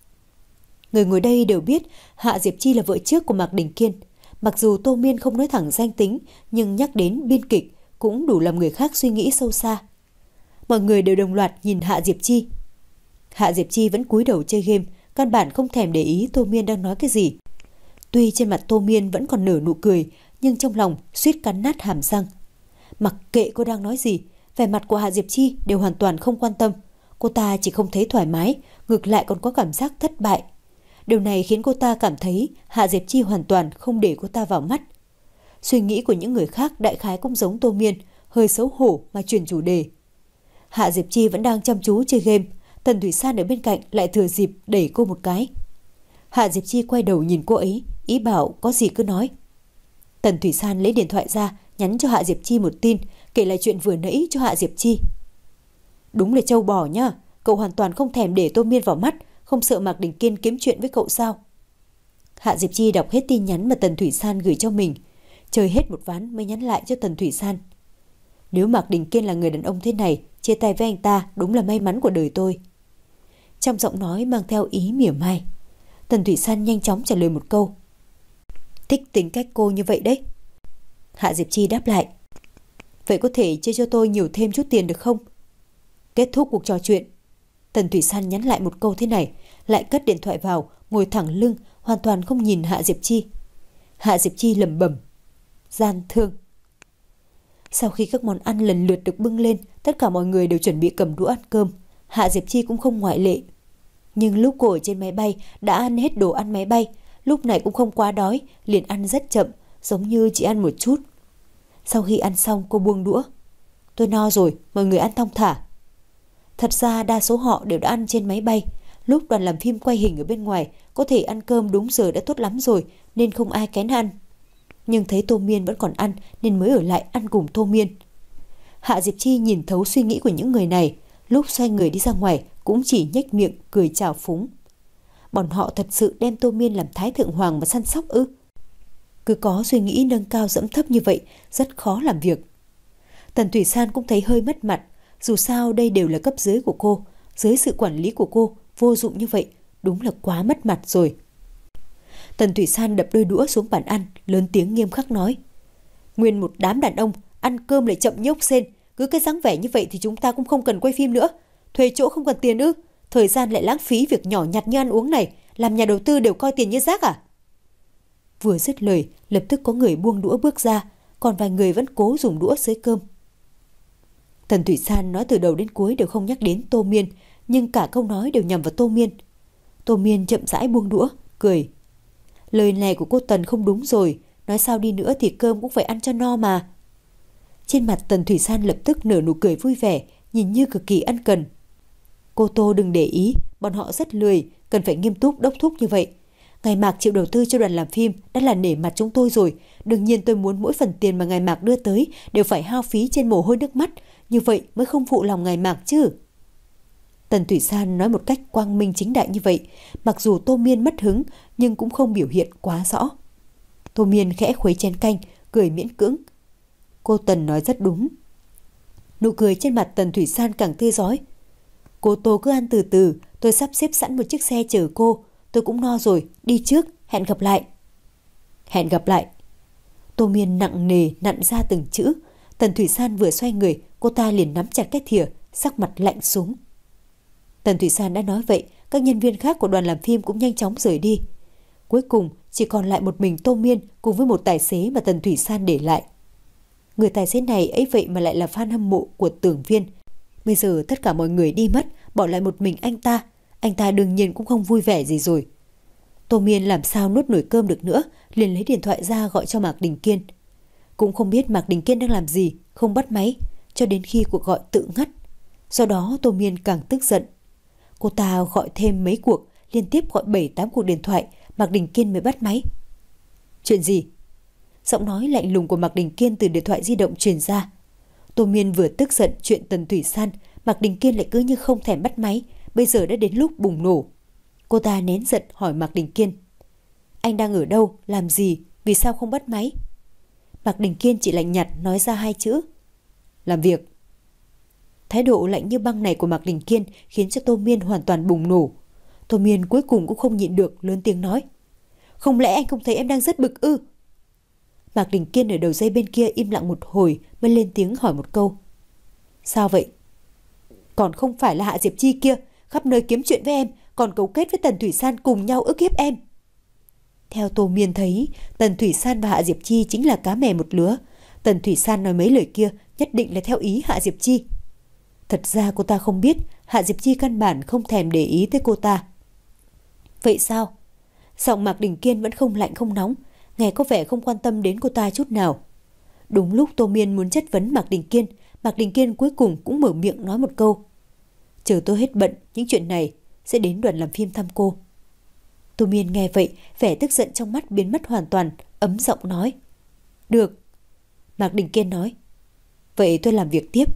Người ngồi đây đều biết Hạ Diệp Chi là vợ trước của Mạc Đình Kiên. Mặc dù Tô Miên không nói thẳng danh tính, nhưng nhắc đến biên kịch cũng đủ làm người khác suy nghĩ sâu xa. Mọi người đều đồng loạt nhìn Hạ Diệp Chi. Hạ Diệp Chi vẫn cúi đầu chơi game, căn bản không thèm để ý Tô Miên đang nói cái gì. Tuy trên mặt Tô Miên vẫn còn nở nụ cười, nhưng trong lòng suýt cắn nát hàm răng. Mặc kệ cô đang nói gì, vẻ mặt của Hạ Diệp Chi đều hoàn toàn không quan tâm. Cô ta chỉ không thấy thoải mái, ngược lại còn có cảm giác thất bại. Điều này khiến cô ta cảm thấy Hạ Diệp Chi hoàn toàn không để cô ta vào mắt. Suy nghĩ của những người khác đại khái cũng giống Tô Miên, hơi xấu hổ mà chuyển chủ đề. Hạ Diệp Chi vẫn đang chăm chú chơi game, Tần Thủy San ở bên cạnh lại thừa dịp đẩy cô một cái. Hạ Diệp Chi quay đầu nhìn cô ấy, ý bảo có gì cứ nói. Tần Thủy San lấy điện thoại ra, nhắn cho Hạ Diệp Chi một tin, kể lại chuyện vừa nãy cho Hạ Diệp Chi. Đúng là trâu bò nhá, cậu hoàn toàn không thèm để Tô Miên vào mắt, không sợ Mạc Đình Kiên kiếm chuyện với cậu sao? Hạ Diệp Chi đọc hết tin nhắn mà Tần Thủy San gửi cho mình, chơi hết một ván mới nhắn lại cho Tần Thủy San. Nếu Mạc Đình Kiên là người đàn ông thế này, chia tay với anh ta đúng là may mắn của đời tôi. Trong giọng nói mang theo ý mỉa mai. Tần Thủy San nhanh chóng trả lời một câu. Thích tính cách cô như vậy đấy. Hạ Diệp Chi đáp lại. Vậy có thể chia cho tôi nhiều thêm chút tiền được không? Kết thúc cuộc trò chuyện, Tần Thủy San nhắn lại một câu thế này, lại cất điện thoại vào, ngồi thẳng lưng, hoàn toàn không nhìn Hạ Diệp Chi. Hạ Diệp Chi lẩm bẩm. Gian thương. Sau khi các món ăn lần lượt được bưng lên, tất cả mọi người đều chuẩn bị cầm đũa ăn cơm. Hạ Diệp Chi cũng không ngoại lệ. Nhưng lúc cô ở trên máy bay đã ăn hết đồ ăn máy bay, lúc này cũng không quá đói, liền ăn rất chậm, giống như chỉ ăn một chút. Sau khi ăn xong cô buông đũa. Tôi no rồi, mọi người ăn thong thả. Thật ra đa số họ đều đã ăn trên máy bay. Lúc đoàn làm phim quay hình ở bên ngoài, có thể ăn cơm đúng giờ đã tốt lắm rồi, nên không ai kén ăn. Nhưng thấy Tô Miên vẫn còn ăn nên mới ở lại ăn cùng Tô Miên. Hạ Diệp Chi nhìn thấu suy nghĩ của những người này, lúc xoay người đi ra ngoài cũng chỉ nhếch miệng cười chào phúng. Bọn họ thật sự đem Tô Miên làm thái thượng hoàng mà săn sóc ư? Cứ có suy nghĩ nâng cao dẫm thấp như vậy, rất khó làm việc. Tần Thủy San cũng thấy hơi mất mặt, dù sao đây đều là cấp dưới của cô, dưới sự quản lý của cô, vô dụng như vậy, đúng là quá mất mặt rồi. Tần Thủy San đập đôi đũa xuống bàn ăn, lớn tiếng nghiêm khắc nói. Nguyên một đám đàn ông, ăn cơm lại chậm như ốc sên, cứ cái dáng vẻ như vậy thì chúng ta cũng không cần quay phim nữa. Thuê chỗ không cần tiền ư? Thời gian lại lãng phí việc nhỏ nhặt như ăn uống này, làm nhà đầu tư đều coi tiền như rác à? Vừa dứt lời, lập tức có người buông đũa bước ra, còn vài người vẫn cố dùng đũa xới cơm. Tần Thủy San nói từ đầu đến cuối đều không nhắc đến Tô Miên, nhưng cả câu nói đều nhằm vào Tô Miên. Tô Miên chậm rãi buông đũa, cười. Lời này của cô Tần không đúng rồi, nói sao đi nữa thì cơm cũng phải ăn cho no mà. Trên mặt Tần Thủy San lập tức nở nụ cười vui vẻ, nhìn như cực kỳ ân cần. Cô Tô đừng để ý, bọn họ rất lười, cần phải nghiêm túc đốc thúc như vậy. Ngài Mạc chịu đầu tư cho đoàn làm phim đã là nể mặt chúng tôi rồi. Đương nhiên tôi muốn mỗi phần tiền mà ngài Mạc đưa tới đều phải hao phí trên mồ hôi nước mắt, như vậy mới không phụ lòng ngài Mạc chứ. Tần Thủy San nói một cách quang minh chính đại như vậy, mặc dù Tô Miên mất hứng nhưng cũng không biểu hiện quá rõ. Tô Miên khẽ khuấy chén canh, cười miễn cưỡng. Cô Tần nói rất đúng. Nụ cười trên mặt Tần Thủy San càng tươi rói. Cô Tô cứ ăn từ từ, tôi sắp xếp sẵn một chiếc xe chở cô. Tôi cũng no rồi, đi trước, hẹn gặp lại. Hẹn gặp lại. Tô Miên nặng nề nặn ra từng chữ. Tần Thủy San vừa xoay người, cô ta liền nắm chặt cái thìa, sắc mặt lạnh xuống. Tần Thủy San đã nói vậy, các nhân viên khác của đoàn làm phim cũng nhanh chóng rời đi. Cuối cùng chỉ còn lại một mình Tô Miên cùng với một tài xế mà Tần Thủy San để lại. Người tài xế này ấy vậy mà lại là fan hâm mộ của Tưởng Viên. Bây giờ tất cả mọi người đi mất, bỏ lại một mình anh ta. Anh ta đương nhiên cũng không vui vẻ gì rồi. Tô Miên làm sao nuốt nổi cơm được nữa, liền lấy điện thoại ra gọi cho Mạc Đình Kiên. Cũng không biết Mạc Đình Kiên đang làm gì, không bắt máy, cho đến khi cuộc gọi tự ngắt. Do đó Tô Miên càng tức giận. Cô ta gọi thêm mấy cuộc, liên tiếp gọi bảy tám cuộc điện thoại, Mạc Đình Kiên mới bắt máy. Chuyện gì? Giọng nói lạnh lùng của Mạc Đình Kiên từ điện thoại di động truyền ra. Tô Miên vừa tức giận chuyện Tần Thủy San, Mạc Đình Kiên lại cứ như không thèm bắt máy, bây giờ đã đến lúc bùng nổ. Cô ta nén giận hỏi Mạc Đình Kiên. Anh đang ở đâu, làm gì, vì sao không bắt máy? Mạc Đình Kiên chỉ lạnh nhạt nói ra hai chữ. Làm việc. Thái độ lạnh như băng này của Mạc Đình Kiên khiến cho Tô Miên hoàn toàn bùng nổ. Tô Miên cuối cùng cũng không nhịn được, lớn tiếng nói. Không lẽ anh không thấy em đang rất bực ư? Mạc Đình Kiên ở đầu dây bên kia im lặng một hồi mới lên tiếng hỏi một câu. Sao vậy? Còn không phải là Hạ Diệp Chi kia, khắp nơi kiếm chuyện với em, còn cấu kết với Tần Thủy San cùng nhau ức hiếp em. Theo Tô Miên thấy, Tần Thủy San và Hạ Diệp Chi chính là cá mè một lứa. Tần Thủy San nói mấy lời kia nhất định là theo ý Hạ Diệp Chi. Thật ra cô ta không biết Hạ Diệp Chi căn bản không thèm để ý tới cô ta. Vậy sao? Giọng Mạc Đình Kiên vẫn không lạnh không nóng, nghe có vẻ không quan tâm đến cô ta chút nào. Đúng lúc Tô Miên muốn chất vấn Mạc Đình Kiên, Mạc Đình Kiên cuối cùng cũng mở miệng nói một câu. Chờ tôi hết bận những chuyện này sẽ đến đoàn làm phim thăm cô. Tô Miên nghe vậy, vẻ tức giận trong mắt biến mất hoàn toàn, ấm giọng nói. Được. Mạc Đình Kiên nói. Vậy tôi làm việc tiếp.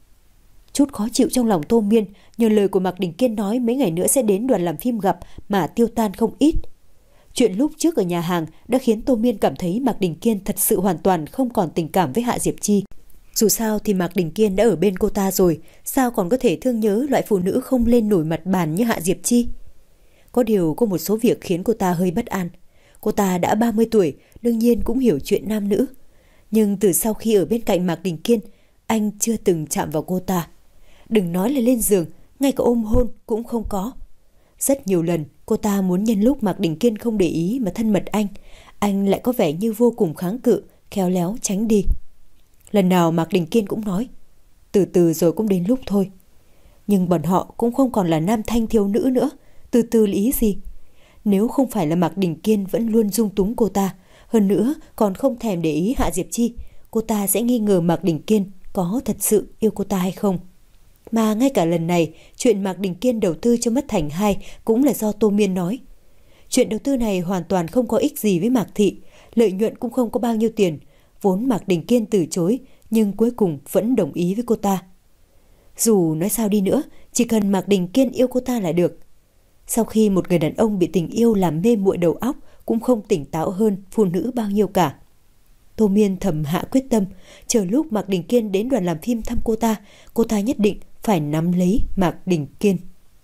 Chút khó chịu trong lòng Tô Miên nhờ lời của Mạc Đình Kiên nói mấy ngày nữa sẽ đến đoàn làm phim gặp mà tiêu tan không ít. Chuyện lúc trước ở nhà hàng đã khiến Tô Miên cảm thấy Mạc Đình Kiên thật sự hoàn toàn không còn tình cảm với Hạ Diệp Chi. Dù sao thì Mạc Đình Kiên đã ở bên cô ta rồi, sao còn có thể thương nhớ loại phụ nữ không lên nổi mặt bàn như Hạ Diệp Chi. Có điều có một số việc khiến cô ta hơi bất an. Cô ta đã ba mươi tuổi, đương nhiên cũng hiểu chuyện nam nữ. Nhưng từ sau khi ở bên cạnh Mạc Đình Kiên, anh chưa từng chạm vào cô ta. Đừng nói là lên giường, ngay cả ôm hôn cũng không có. Rất nhiều lần cô ta muốn nhân lúc Mạc Đình Kiên không để ý mà thân mật anh, anh lại có vẻ như vô cùng kháng cự, khéo léo tránh đi. Lần nào Mạc Đình Kiên cũng nói, từ từ rồi cũng đến lúc thôi. Nhưng bọn họ cũng không còn là nam thanh thiếu nữ nữa, từ từ là ý gì? Nếu không phải là Mạc Đình Kiên vẫn luôn dung túng cô ta, hơn nữa còn không thèm để ý Hạ Diệp Chi, cô ta sẽ nghi ngờ Mạc Đình Kiên có thật sự yêu cô ta hay không. Mà ngay cả lần này, chuyện Mạc Đình Kiên đầu tư cho Mất Thành hai cũng là do Tô Miên nói. Chuyện đầu tư này hoàn toàn không có ích gì với Mạc Thị, lợi nhuận cũng không có bao nhiêu tiền. Vốn Mạc Đình Kiên từ chối, nhưng cuối cùng vẫn đồng ý với cô ta. Dù nói sao đi nữa, chỉ cần Mạc Đình Kiên yêu cô ta là được. Sau khi một người đàn ông bị tình yêu làm mê muội đầu óc, cũng không tỉnh táo hơn phụ nữ bao nhiêu cả. Tô Miên thầm hạ quyết tâm, chờ lúc Mạc Đình Kiên đến đoàn làm phim thăm cô ta, cô ta nhất định phải nắm lấy Mạc Đình Kiên.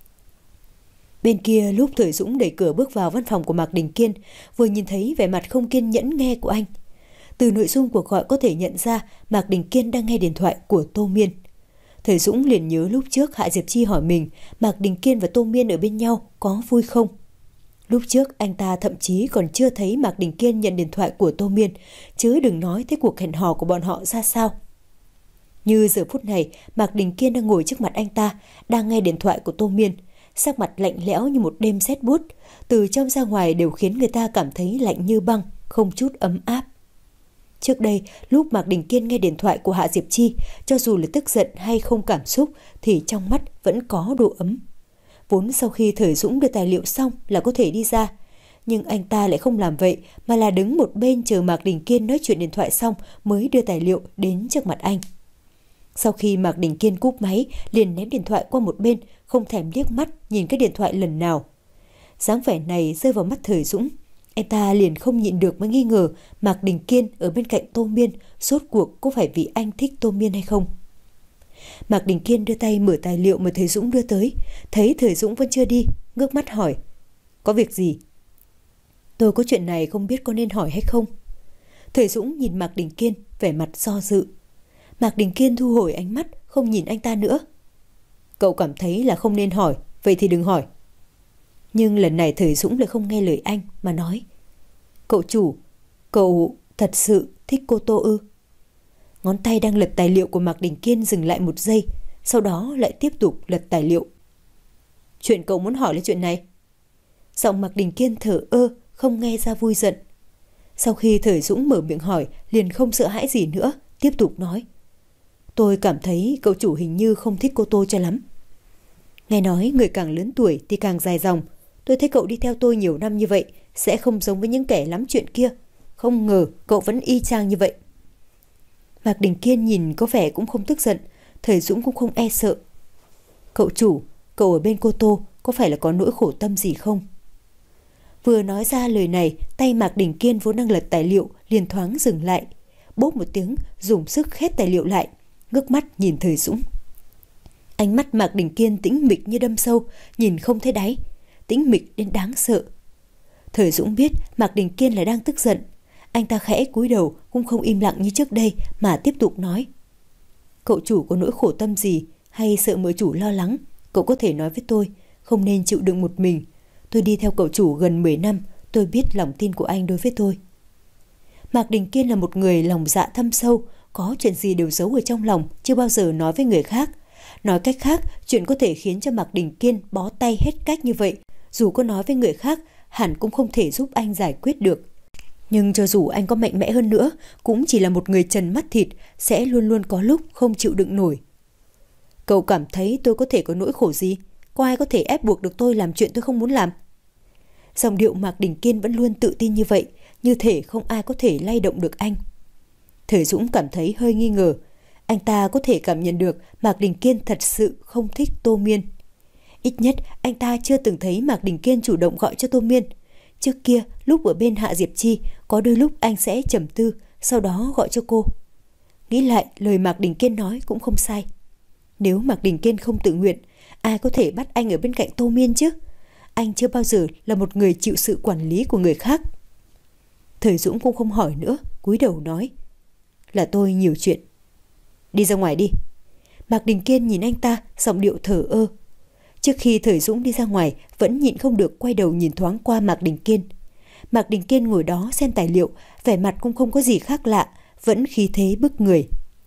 Bên kia, lúc Thời Dũng đẩy cửa bước vào văn phòng của Mạc Đình Kiên, vừa nhìn thấy vẻ mặt không kiên nhẫn nghe của anh. Từ nội dung cuộc gọi có thể nhận ra Mạc Đình Kiên đang nghe điện thoại của Tô Miên. Thời Dũng liền nhớ lúc trước Hạ Diệp Chi hỏi mình Mạc Đình Kiên và Tô Miên ở bên nhau có vui không. Lúc trước anh ta thậm chí còn chưa thấy Mạc Đình Kiên nhận điện thoại của Tô Miên, chứ đừng nói tới cuộc hẹn hò của bọn họ ra sao. Như giờ phút này, Mạc Đình Kiên đang ngồi trước mặt anh ta, đang nghe điện thoại của Tô Miên, sắc mặt lạnh lẽo như một đêm sét buốt, từ trong ra ngoài đều khiến người ta cảm thấy lạnh như băng, không chút ấm áp. Trước đây, lúc Mạc Đình Kiên nghe điện thoại của Hạ Diệp Chi, cho dù là tức giận hay không cảm xúc, thì trong mắt vẫn có độ ấm. Vốn sau khi Thời Dũng đưa tài liệu xong là có thể đi ra, nhưng anh ta lại không làm vậy, mà là đứng một bên chờ Mạc Đình Kiên nói chuyện điện thoại xong mới đưa tài liệu đến trước mặt anh. Sau khi Mạc Đình Kiên cúp máy, liền ném điện thoại qua một bên, không thèm liếc mắt nhìn cái điện thoại lần nào. Dáng vẻ này rơi vào mắt Thời Dũng, anh ta liền không nhịn được mà nghi ngờ Mạc Đình Kiên ở bên cạnh Tô Miên rốt cuộc có phải vì anh thích Tô Miên hay không. Mạc Đình Kiên đưa tay mở tài liệu mà Thời Dũng đưa tới, thấy Thời Dũng vẫn chưa đi, ngước mắt hỏi, có việc gì? Tôi có chuyện này không biết có nên hỏi hay không. Thời Dũng nhìn Mạc Đình Kiên vẻ mặt do dự. Mạc Đình Kiên thu hồi ánh mắt, không nhìn anh ta nữa. Cậu cảm thấy là không nên hỏi, vậy thì đừng hỏi. Nhưng lần này Thời Dũng lại không nghe lời anh mà nói, cậu chủ, cậu thật sự thích cô Tô ư? Ngón tay đang lật tài liệu của Mạc Đình Kiên dừng lại một giây, sau đó lại tiếp tục lật tài liệu. Chuyện cậu muốn hỏi là chuyện này. Giọng Mạc Đình Kiên thở ơ, không nghe ra vui giận. Sau khi Thời Dũng mở miệng hỏi, liền không sợ hãi gì nữa, tiếp tục nói, tôi cảm thấy cậu chủ hình như không thích cô Tô cho lắm. Nghe nói người càng lớn tuổi thì càng dài dòng. Tôi thấy cậu đi theo tôi nhiều năm như vậy sẽ không giống với những kẻ lắm chuyện kia. Không ngờ cậu vẫn y chang như vậy. Mạc Đình Kiên nhìn có vẻ cũng không tức giận, Thời Dũng cũng không e sợ. Cậu chủ, cậu ở bên cô Tô có phải là có nỗi khổ tâm gì không? Vừa nói ra lời này, tay Mạc Đình Kiên vốn đang lật tài liệu liền thoáng dừng lại, bốp một tiếng dùng sức khép tài liệu lại, ngước mắt nhìn Thời Dũng. Ánh mắt Mạc Đình Kiên tĩnh mịch như đâm sâu, nhìn không thấy đáy, tĩnh mịch đến đáng sợ. Thời Dũng biết Mạc Đình Kiên là đang tức giận, anh ta khẽ cúi đầu cũng không im lặng như trước đây mà tiếp tục nói, cậu chủ có nỗi khổ tâm gì hay sợ mợ chủ lo lắng, cậu có thể nói với tôi, không nên chịu đựng một mình. Tôi đi theo cậu chủ gần mười năm, tôi biết lòng tin của anh đối với tôi. Mạc Đình Kiên là một người lòng dạ thâm sâu, có chuyện gì đều giấu ở trong lòng, chưa bao giờ nói với người khác. Nói cách khác, chuyện có thể khiến cho Mạc Đình Kiên bó tay hết cách như vậy, dù có nói với người khác, hẳn cũng không thể giúp anh giải quyết được. Nhưng cho dù anh có mạnh mẽ hơn nữa, cũng chỉ là một người trần mắt thịt, sẽ luôn luôn có lúc không chịu đựng nổi. Cậu cảm thấy tôi có thể có nỗi khổ gì? Có ai có thể ép buộc được tôi làm chuyện tôi không muốn làm? Giọng điệu Mạc Đình Kiên vẫn luôn tự tin như vậy, như thể không ai có thể lay động được anh. Thời Dũng cảm thấy hơi nghi ngờ. Anh ta có thể cảm nhận được Mạc Đình Kiên thật sự không thích Tô Miên. Ít nhất anh ta chưa từng thấy Mạc Đình Kiên chủ động gọi cho Tô Miên. Trước kia, lúc ở bên Hạ Diệp Chi, có đôi lúc anh sẽ trầm tư, sau đó gọi cho cô. Nghĩ lại, lời Mạc Đình Kiên nói cũng không sai. Nếu Mạc Đình Kiên không tự nguyện, ai có thể bắt anh ở bên cạnh Tô Miên chứ? Anh chưa bao giờ là một người chịu sự quản lý của người khác. Thời Dũng cũng không hỏi nữa, cúi đầu nói, là tôi nhiều chuyện. Đi ra ngoài đi. Mạc Đình Kiên nhìn anh ta, giọng điệu thờ ơ. Trước khi Thời Dũng đi ra ngoài, vẫn nhịn không được quay đầu nhìn thoáng qua Mạc Đình Kiên. Mạc Đình Kiên ngồi đó xem tài liệu, vẻ mặt cũng không có gì khác lạ, vẫn khí thế bức người.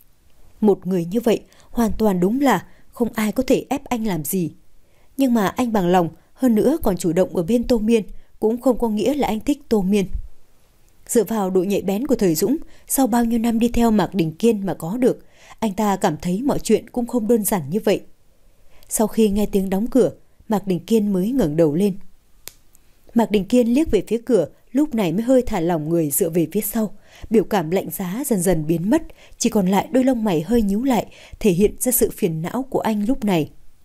Một người như vậy hoàn toàn đúng là không ai có thể ép anh làm gì. Nhưng mà anh bằng lòng, hơn nữa còn chủ động ở bên Tô Miên, cũng không có nghĩa là anh thích Tô Miên. Dựa vào độ nhạy bén của Thời Dũng, sau bao nhiêu năm đi theo Mạc Đình Kiên mà có được, anh ta cảm thấy mọi chuyện cũng không đơn giản như vậy. Sau khi nghe tiếng đóng cửa, Mạc Đình Kiên mới ngẩng đầu lên. Mạc Đình Kiên liếc về phía cửa, lúc này mới hơi thả lỏng người dựa về phía sau. Biểu cảm lạnh giá dần dần biến mất, chỉ còn lại đôi lông mày hơi nhíu lại, thể hiện ra sự phiền não của anh lúc này.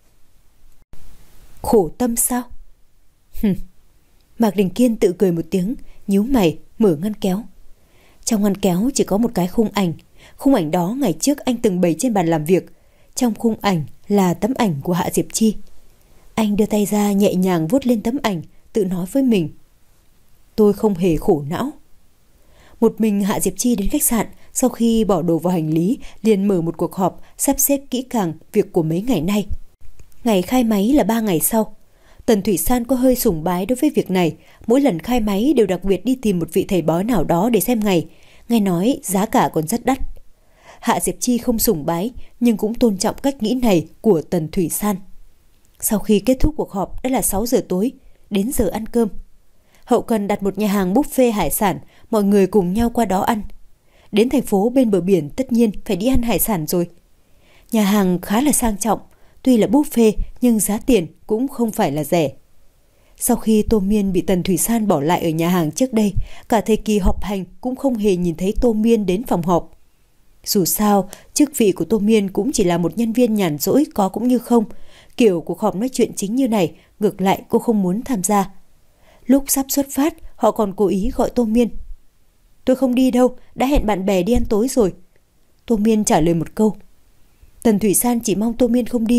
Khổ tâm sao? Hừm. Mạc Đình Kiên tự cười một tiếng, nhíu mày, mở ngăn kéo. Trong ngăn kéo chỉ có một cái khung ảnh. Khung ảnh đó ngày trước anh từng bày trên bàn làm việc. Trong khung ảnh là tấm ảnh của Hạ Diệp Chi. Anh đưa tay ra nhẹ nhàng vuốt lên tấm ảnh, tự nói với mình. Tôi không hề khổ não. Một mình Hạ Diệp Chi đến khách sạn, sau khi bỏ đồ vào hành lý, liền mở một cuộc họp sắp xếp kỹ càng việc của mấy ngày nay. Ngày khai máy là ba ngày sau. Tần Thủy San có hơi sùng bái đối với việc này, mỗi lần khai máy đều đặc biệt đi tìm một vị thầy bói nào đó để xem ngày, nghe nói giá cả còn rất đắt. Hạ Diệp Chi không sùng bái nhưng cũng tôn trọng cách nghĩ này của Tần Thủy San. Sau khi kết thúc cuộc họp đã là sáu giờ tối, đến giờ ăn cơm. Hậu cần đặt một nhà hàng buffet hải sản, mọi người cùng nhau qua đó ăn. Đến thành phố bên bờ biển tất nhiên phải đi ăn hải sản rồi. Nhà hàng khá là sang trọng, tuy là buffet nhưng giá tiền cũng không phải là rẻ. Sau khi Tô Miên bị Tần Thủy San bỏ lại ở nhà hàng trước đây, cả thời kỳ họp hành cũng không hề nhìn thấy Tô Miên đến phòng họp. Dù sao, chức vị của Tô Miên cũng chỉ là một nhân viên nhàn rỗi có cũng như không. Kiểu cuộc họp nói chuyện chính như này, ngược lại cô không muốn tham gia. Lúc sắp xuất phát, họ còn cố ý gọi Tô Miên. Tôi không đi đâu, đã hẹn bạn bè đi ăn tối rồi. Tô Miên trả lời một câu. Tần Thủy San chỉ mong Tô Miên không đi.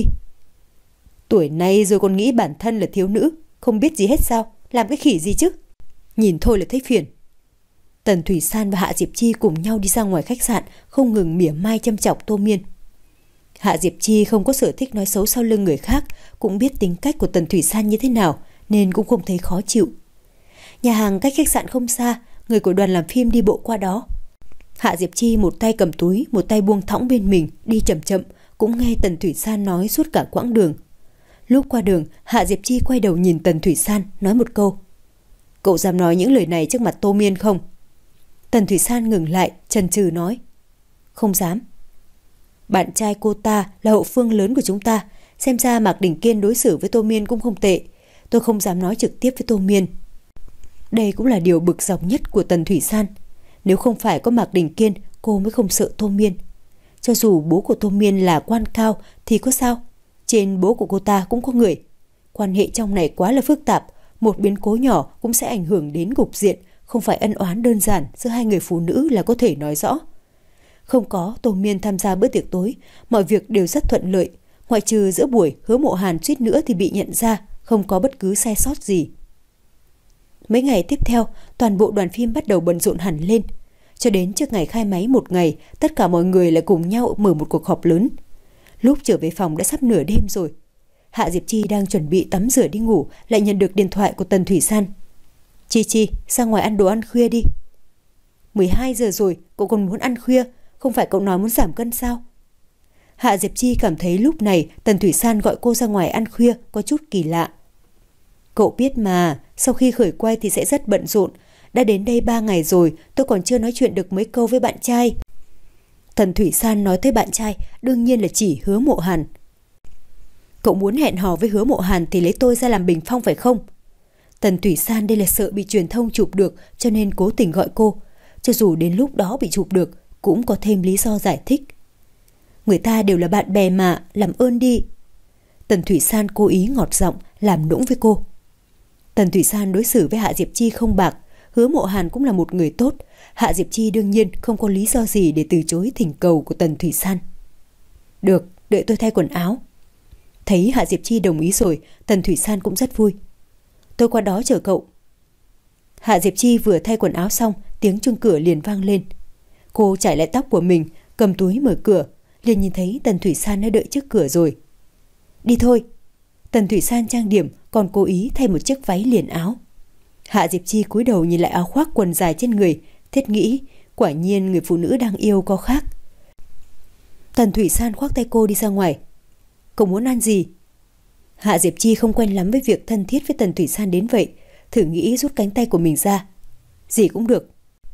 Tuổi này rồi còn nghĩ bản thân là thiếu nữ, không biết gì hết sao, làm cái khỉ gì chứ. Nhìn thôi là thấy phiền. Tần Thủy San và Hạ Diệp Chi cùng nhau đi ra ngoài khách sạn, không ngừng mỉa mai châm chọc Tô Miên. Hạ Diệp Chi không có sở thích nói xấu sau lưng người khác, cũng biết tính cách của Tần Thủy San như thế nào, nên cũng không thấy khó chịu. Nhà hàng cách khách sạn không xa, người của đoàn làm phim đi bộ qua đó. Hạ Diệp Chi một tay cầm túi, một tay buông thõng bên mình, đi chậm chậm, cũng nghe Tần Thủy San nói suốt cả quãng đường. Lúc qua đường, Hạ Diệp Chi quay đầu nhìn Tần Thủy San, nói một câu. Cậu dám nói những lời này trước mặt Tô Miên không? Tần Thủy San ngừng lại, chần chừ nói. Không dám. Bạn trai cô ta là hậu phương lớn của chúng ta, xem ra Mạc Đình Kiên đối xử với Tô Miên cũng không tệ. Tôi không dám nói trực tiếp với Tô Miên. Đây cũng là điều bực dọc nhất của Tần Thủy San. Nếu không phải có Mạc Đình Kiên, cô mới không sợ Tô Miên. Cho dù bố của Tô Miên là quan cao thì có sao? Trên bố của cô ta cũng có người. Quan hệ trong này quá là phức tạp, một biến cố nhỏ cũng sẽ ảnh hưởng đến cục diện, không phải ân oán đơn giản giữa hai người phụ nữ là có thể nói rõ. Không có Tô Miên tham gia bữa tiệc tối, mọi việc đều rất thuận lợi, ngoại trừ giữa buổi Hứa Mộ Hàn suýt nữa thì bị nhận ra, không có bất cứ sai sót gì. Mấy ngày tiếp theo, toàn bộ đoàn phim bắt đầu bận rộn hẳn lên. Cho đến trước ngày khai máy một ngày, tất cả mọi người lại cùng nhau mở một cuộc họp lớn. Lúc trở về phòng đã sắp nửa đêm rồi. Hạ Diệp Chi đang chuẩn bị tắm rửa đi ngủ, lại nhận được điện thoại của Tần Thủy San. Chi Chi, ra ngoài ăn đồ ăn khuya đi. mười hai giờ rồi, cậu còn muốn ăn khuya, không phải cậu nói muốn giảm cân sao? Hạ Diệp Chi cảm thấy lúc này Tần Thủy San gọi cô ra ngoài ăn khuya có chút kỳ lạ. Cậu biết mà, sau khi khởi quay thì sẽ rất bận rộn. Đã đến đây ba ngày rồi, tôi còn chưa nói chuyện được mấy câu với bạn trai. Tần Thủy San nói tới bạn trai, đương nhiên là chỉ Hứa Mộ Hàn. Cậu muốn hẹn hò với Hứa Mộ Hàn thì lấy tôi ra làm bình phong phải không? Tần Thủy San đây là sợ bị truyền thông chụp được, cho nên cố tình gọi cô. Cho dù đến lúc đó bị chụp được, cũng có thêm lý do giải thích. Người ta đều là bạn bè mà, làm ơn đi. Tần Thủy San cố ý ngọt giọng, làm nũng với cô. Tần Thủy San đối xử với Hạ Diệp Chi không bạc, Hứa Mộ Hàn cũng là một người tốt. Hạ Diệp Chi đương nhiên không có lý do gì để từ chối thỉnh cầu của Tần Thủy San. Được, đợi tôi thay quần áo. Thấy Hạ Diệp Chi đồng ý rồi, Tần Thủy San cũng rất vui. Tôi qua đó chờ cậu. Hạ Diệp Chi vừa thay quần áo xong, tiếng chuông cửa liền vang lên. Cô chải lại tóc của mình, cầm túi mở cửa, liền nhìn thấy Tần Thủy San đã đợi trước cửa rồi. Đi thôi. Tần Thủy San trang điểm, còn cố ý thay một chiếc váy liền áo. Hạ Diệp Chi cúi đầu nhìn lại áo khoác quần dài trên người, thiết nghĩ quả nhiên người phụ nữ đang yêu có khác. Tần Thủy San khoác tay cô đi ra ngoài. Cậu muốn ăn gì? Hạ Diệp Chi không quen lắm với việc thân thiết với Tần Thủy San đến vậy, thử nghĩ rút cánh tay của mình ra. Gì cũng được.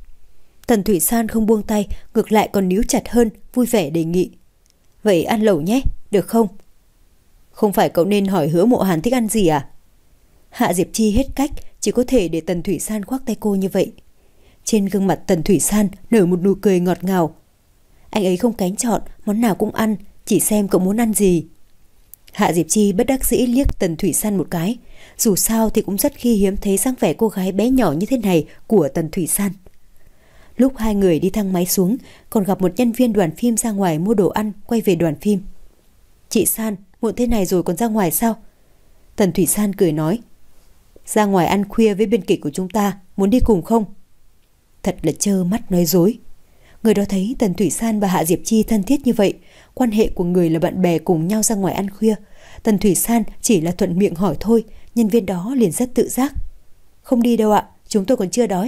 Tần Thủy San không buông tay, ngược lại còn níu chặt hơn, vui vẻ đề nghị. Vậy ăn lẩu nhé, được không? Không phải cậu nên hỏi Hứa Mộ Hàn thích ăn gì à? Hạ Diệp Chi hết cách, chỉ có thể để Tần Thủy San khoác tay cô như vậy. Trên gương mặt Tần Thủy San nở một nụ cười ngọt ngào. Anh ấy không kén chọn, món nào cũng ăn, chỉ xem cậu muốn ăn gì. Hạ Diệp Chi bất đắc dĩ liếc Tần Thủy San một cái. Dù sao thì cũng rất khi hiếm thấy dáng vẻ cô gái bé nhỏ như thế này của Tần Thủy San. Lúc hai người đi thang máy xuống, còn gặp một nhân viên đoàn phim ra ngoài mua đồ ăn, quay về đoàn phim. Chị San, muộn thế này rồi còn ra ngoài sao? Tần Thủy San cười nói. Ra ngoài ăn khuya với biên kịch của chúng ta, muốn đi cùng không? Thật là trơ mắt nói dối. Người đó thấy Tần Thủy San và Hạ Diệp Chi thân thiết như vậy, quan hệ của người là bạn bè cùng nhau ra ngoài ăn khuya. Tần Thủy San chỉ là thuận miệng hỏi thôi, nhân viên đó liền rất tự giác. Không đi đâu ạ, chúng tôi còn chưa đói.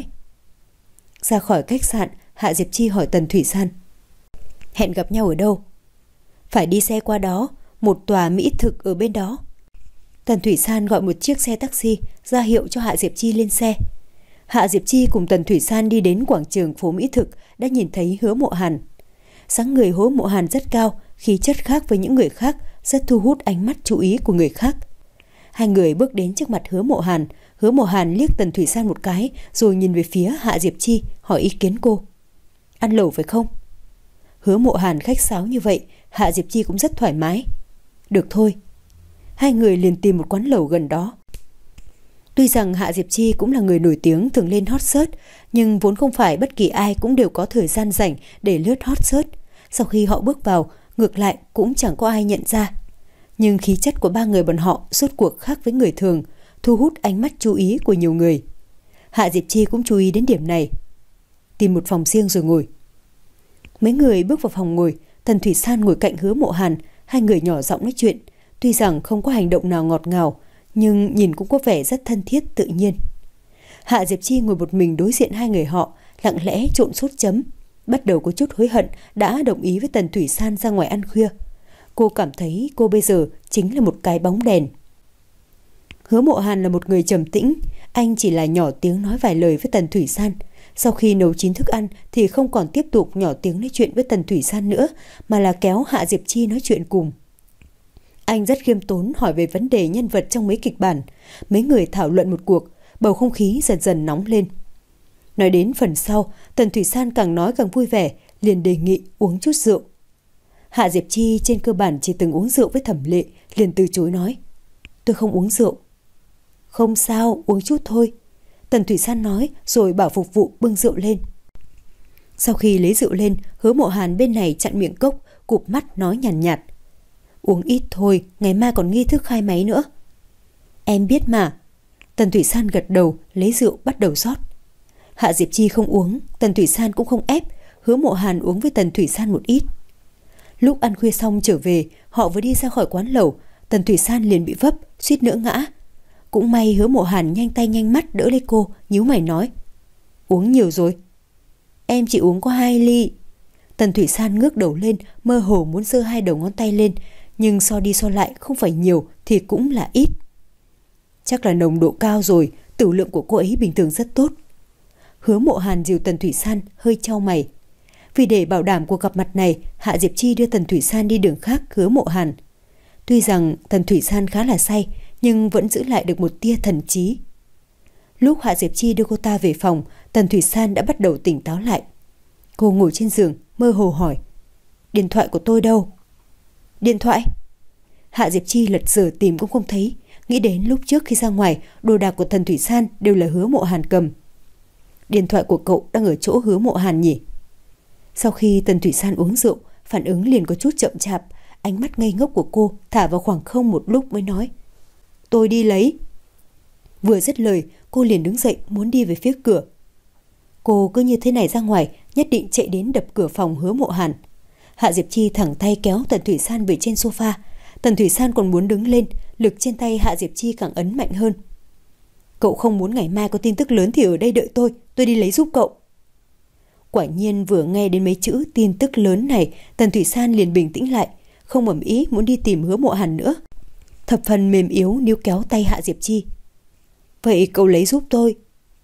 Ra khỏi khách sạn, Hạ Diệp Chi hỏi Tần Thủy San. Hẹn gặp nhau ở đâu? Phải đi xe qua đó, một tòa mỹ thực ở bên đó. Tần Thủy San gọi một chiếc xe taxi, ra hiệu cho Hạ Diệp Chi lên xe. Hạ Diệp Chi cùng Tần Thủy San đi đến quảng trường phố mỹ thực, đã nhìn thấy Hứa Mộ Hàn. Dáng người Hứa Mộ Hàn rất cao, khí chất khác với những người khác, rất thu hút ánh mắt chú ý của người khác. Hai người bước đến trước mặt Hứa Mộ Hàn. Hứa Mộ Hàn liếc Tần Thủy San một cái, rồi nhìn về phía Hạ Diệp Chi, hỏi ý kiến cô. Ăn lẩu phải không? Hứa Mộ Hàn khách sáo như vậy, Hạ Diệp Chi cũng rất thoải mái. Được thôi. Hai người liền tìm một quán lẩu gần đó. Tuy rằng Hạ Diệp Chi cũng là người nổi tiếng thường lên hot search, nhưng vốn không phải bất kỳ ai cũng đều có thời gian rảnh để lướt hot search. Sau khi họ bước vào, ngược lại cũng chẳng có ai nhận ra. Nhưng khí chất của ba người bọn họ rốt cuộc khác với người thường, thu hút ánh mắt chú ý của nhiều người. Hạ Diệp Chi cũng chú ý đến điểm này. Tìm một phòng riêng rồi ngồi. Mấy người bước vào phòng ngồi, Tần Thủy San ngồi cạnh Hứa Mộ Hàn, hai người nhỏ giọng nói chuyện. Tuy rằng không có hành động nào ngọt ngào, nhưng nhìn cũng có vẻ rất thân thiết tự nhiên. Hạ Diệp Chi ngồi một mình đối diện hai người họ, lặng lẽ trộn sốt chấm. Bắt đầu có chút hối hận đã đồng ý với Tần Thủy San ra ngoài ăn khuya. Cô cảm thấy cô bây giờ chính là một cái bóng đèn. Hứa Mộ Hàn là một người trầm tĩnh, anh chỉ là nhỏ tiếng nói vài lời với Tần Thủy San. Sau khi nấu chín thức ăn thì không còn tiếp tục nhỏ tiếng nói chuyện với Tần Thủy San nữa, mà là kéo Hạ Diệp Chi nói chuyện cùng. Anh rất khiêm tốn hỏi về vấn đề nhân vật trong mấy kịch bản. Mấy người thảo luận một cuộc, bầu không khí dần dần nóng lên. Nói đến phần sau, Tần Thủy San càng nói càng vui vẻ, liền đề nghị uống chút rượu. Hạ Diệp Chi trên cơ bản chỉ từng uống rượu với Thẩm Lệ, liền từ chối nói. Tôi không uống rượu. Không sao, uống chút thôi. Tần Thủy San nói rồi bảo phục vụ bưng rượu lên. Sau khi lấy rượu lên, Hứa Mộ Hàn bên này chặn miệng cốc, cụp mắt nói nhàn nhạt, nhạt. Uống ít thôi, ngày mai còn nghi thức khai máy nữa. Em biết mà. Tần Thủy San gật đầu, lấy rượu bắt đầu rót. Hạ Diệp Chi không uống, Tần Thủy San cũng không ép, Hứa Mộ Hàn uống với Tần Thủy San một ít. Lúc ăn khuya xong trở về, họ vừa đi ra khỏi quán lẩu, Tần Thủy San liền bị vấp, suýt nữa ngã. Cũng may Hứa Mộ Hàn nhanh tay nhanh mắt đỡ lấy cô, nhíu mày nói. Uống nhiều rồi. Em chỉ uống có hai ly. Tần Thủy San ngước đầu lên, mơ hồ muốn giơ hai đầu ngón tay lên, nhưng so đi so lại không phải nhiều thì cũng là ít. Chắc là nồng độ cao rồi, tửu lượng của cô ấy bình thường rất tốt. Hứa Mộ Hàn dìu Tần Thủy San hơi chau mày. Vì để bảo đảm cuộc gặp mặt này, Hạ Diệp Chi đưa Tần Thủy San đi đường khác Hứa Mộ Hàn. Tuy rằng Tần Thủy San khá là say, nhưng vẫn giữ lại được một tia thần trí. Lúc Hạ Diệp Chi đưa cô ta về phòng, Tần Thủy San đã bắt đầu tỉnh táo lại. Cô ngồi trên giường, mơ hồ hỏi. Điện thoại của tôi đâu? Điện thoại? Hạ Diệp Chi lật dở tìm cũng không thấy, nghĩ đến lúc trước khi ra ngoài, đồ đạc của Tần Thủy San đều là Hứa Mộ Hàn cầm. Điện thoại của cậu đang ở chỗ Hứa Mộ Hàn nhỉ? Sau khi Tần Thủy San uống rượu, phản ứng liền có chút chậm chạp, ánh mắt ngây ngốc của cô thả vào khoảng không một lúc mới nói. Tôi đi lấy. Vừa dứt lời, cô liền đứng dậy muốn đi về phía cửa. Cô cứ như thế này ra ngoài, nhất định chạy đến đập cửa phòng Hứa Mộ Hàn. Hạ Diệp Chi thẳng tay kéo Tần Thủy San về trên sofa. Tần Thủy San còn muốn đứng lên, lực trên tay Hạ Diệp Chi càng ấn mạnh hơn. Cậu không muốn ngày mai có tin tức lớn thì ở đây đợi tôi, tôi đi lấy giúp cậu. Quả nhiên vừa nghe đến mấy chữ tin tức lớn này, Tần Thủy San liền bình tĩnh lại, không ầm ĩ muốn đi tìm Hứa Mộ Hàn nữa. Thập phần mềm yếu níu kéo tay Hạ Diệp Chi. Vậy cậu lấy giúp tôi.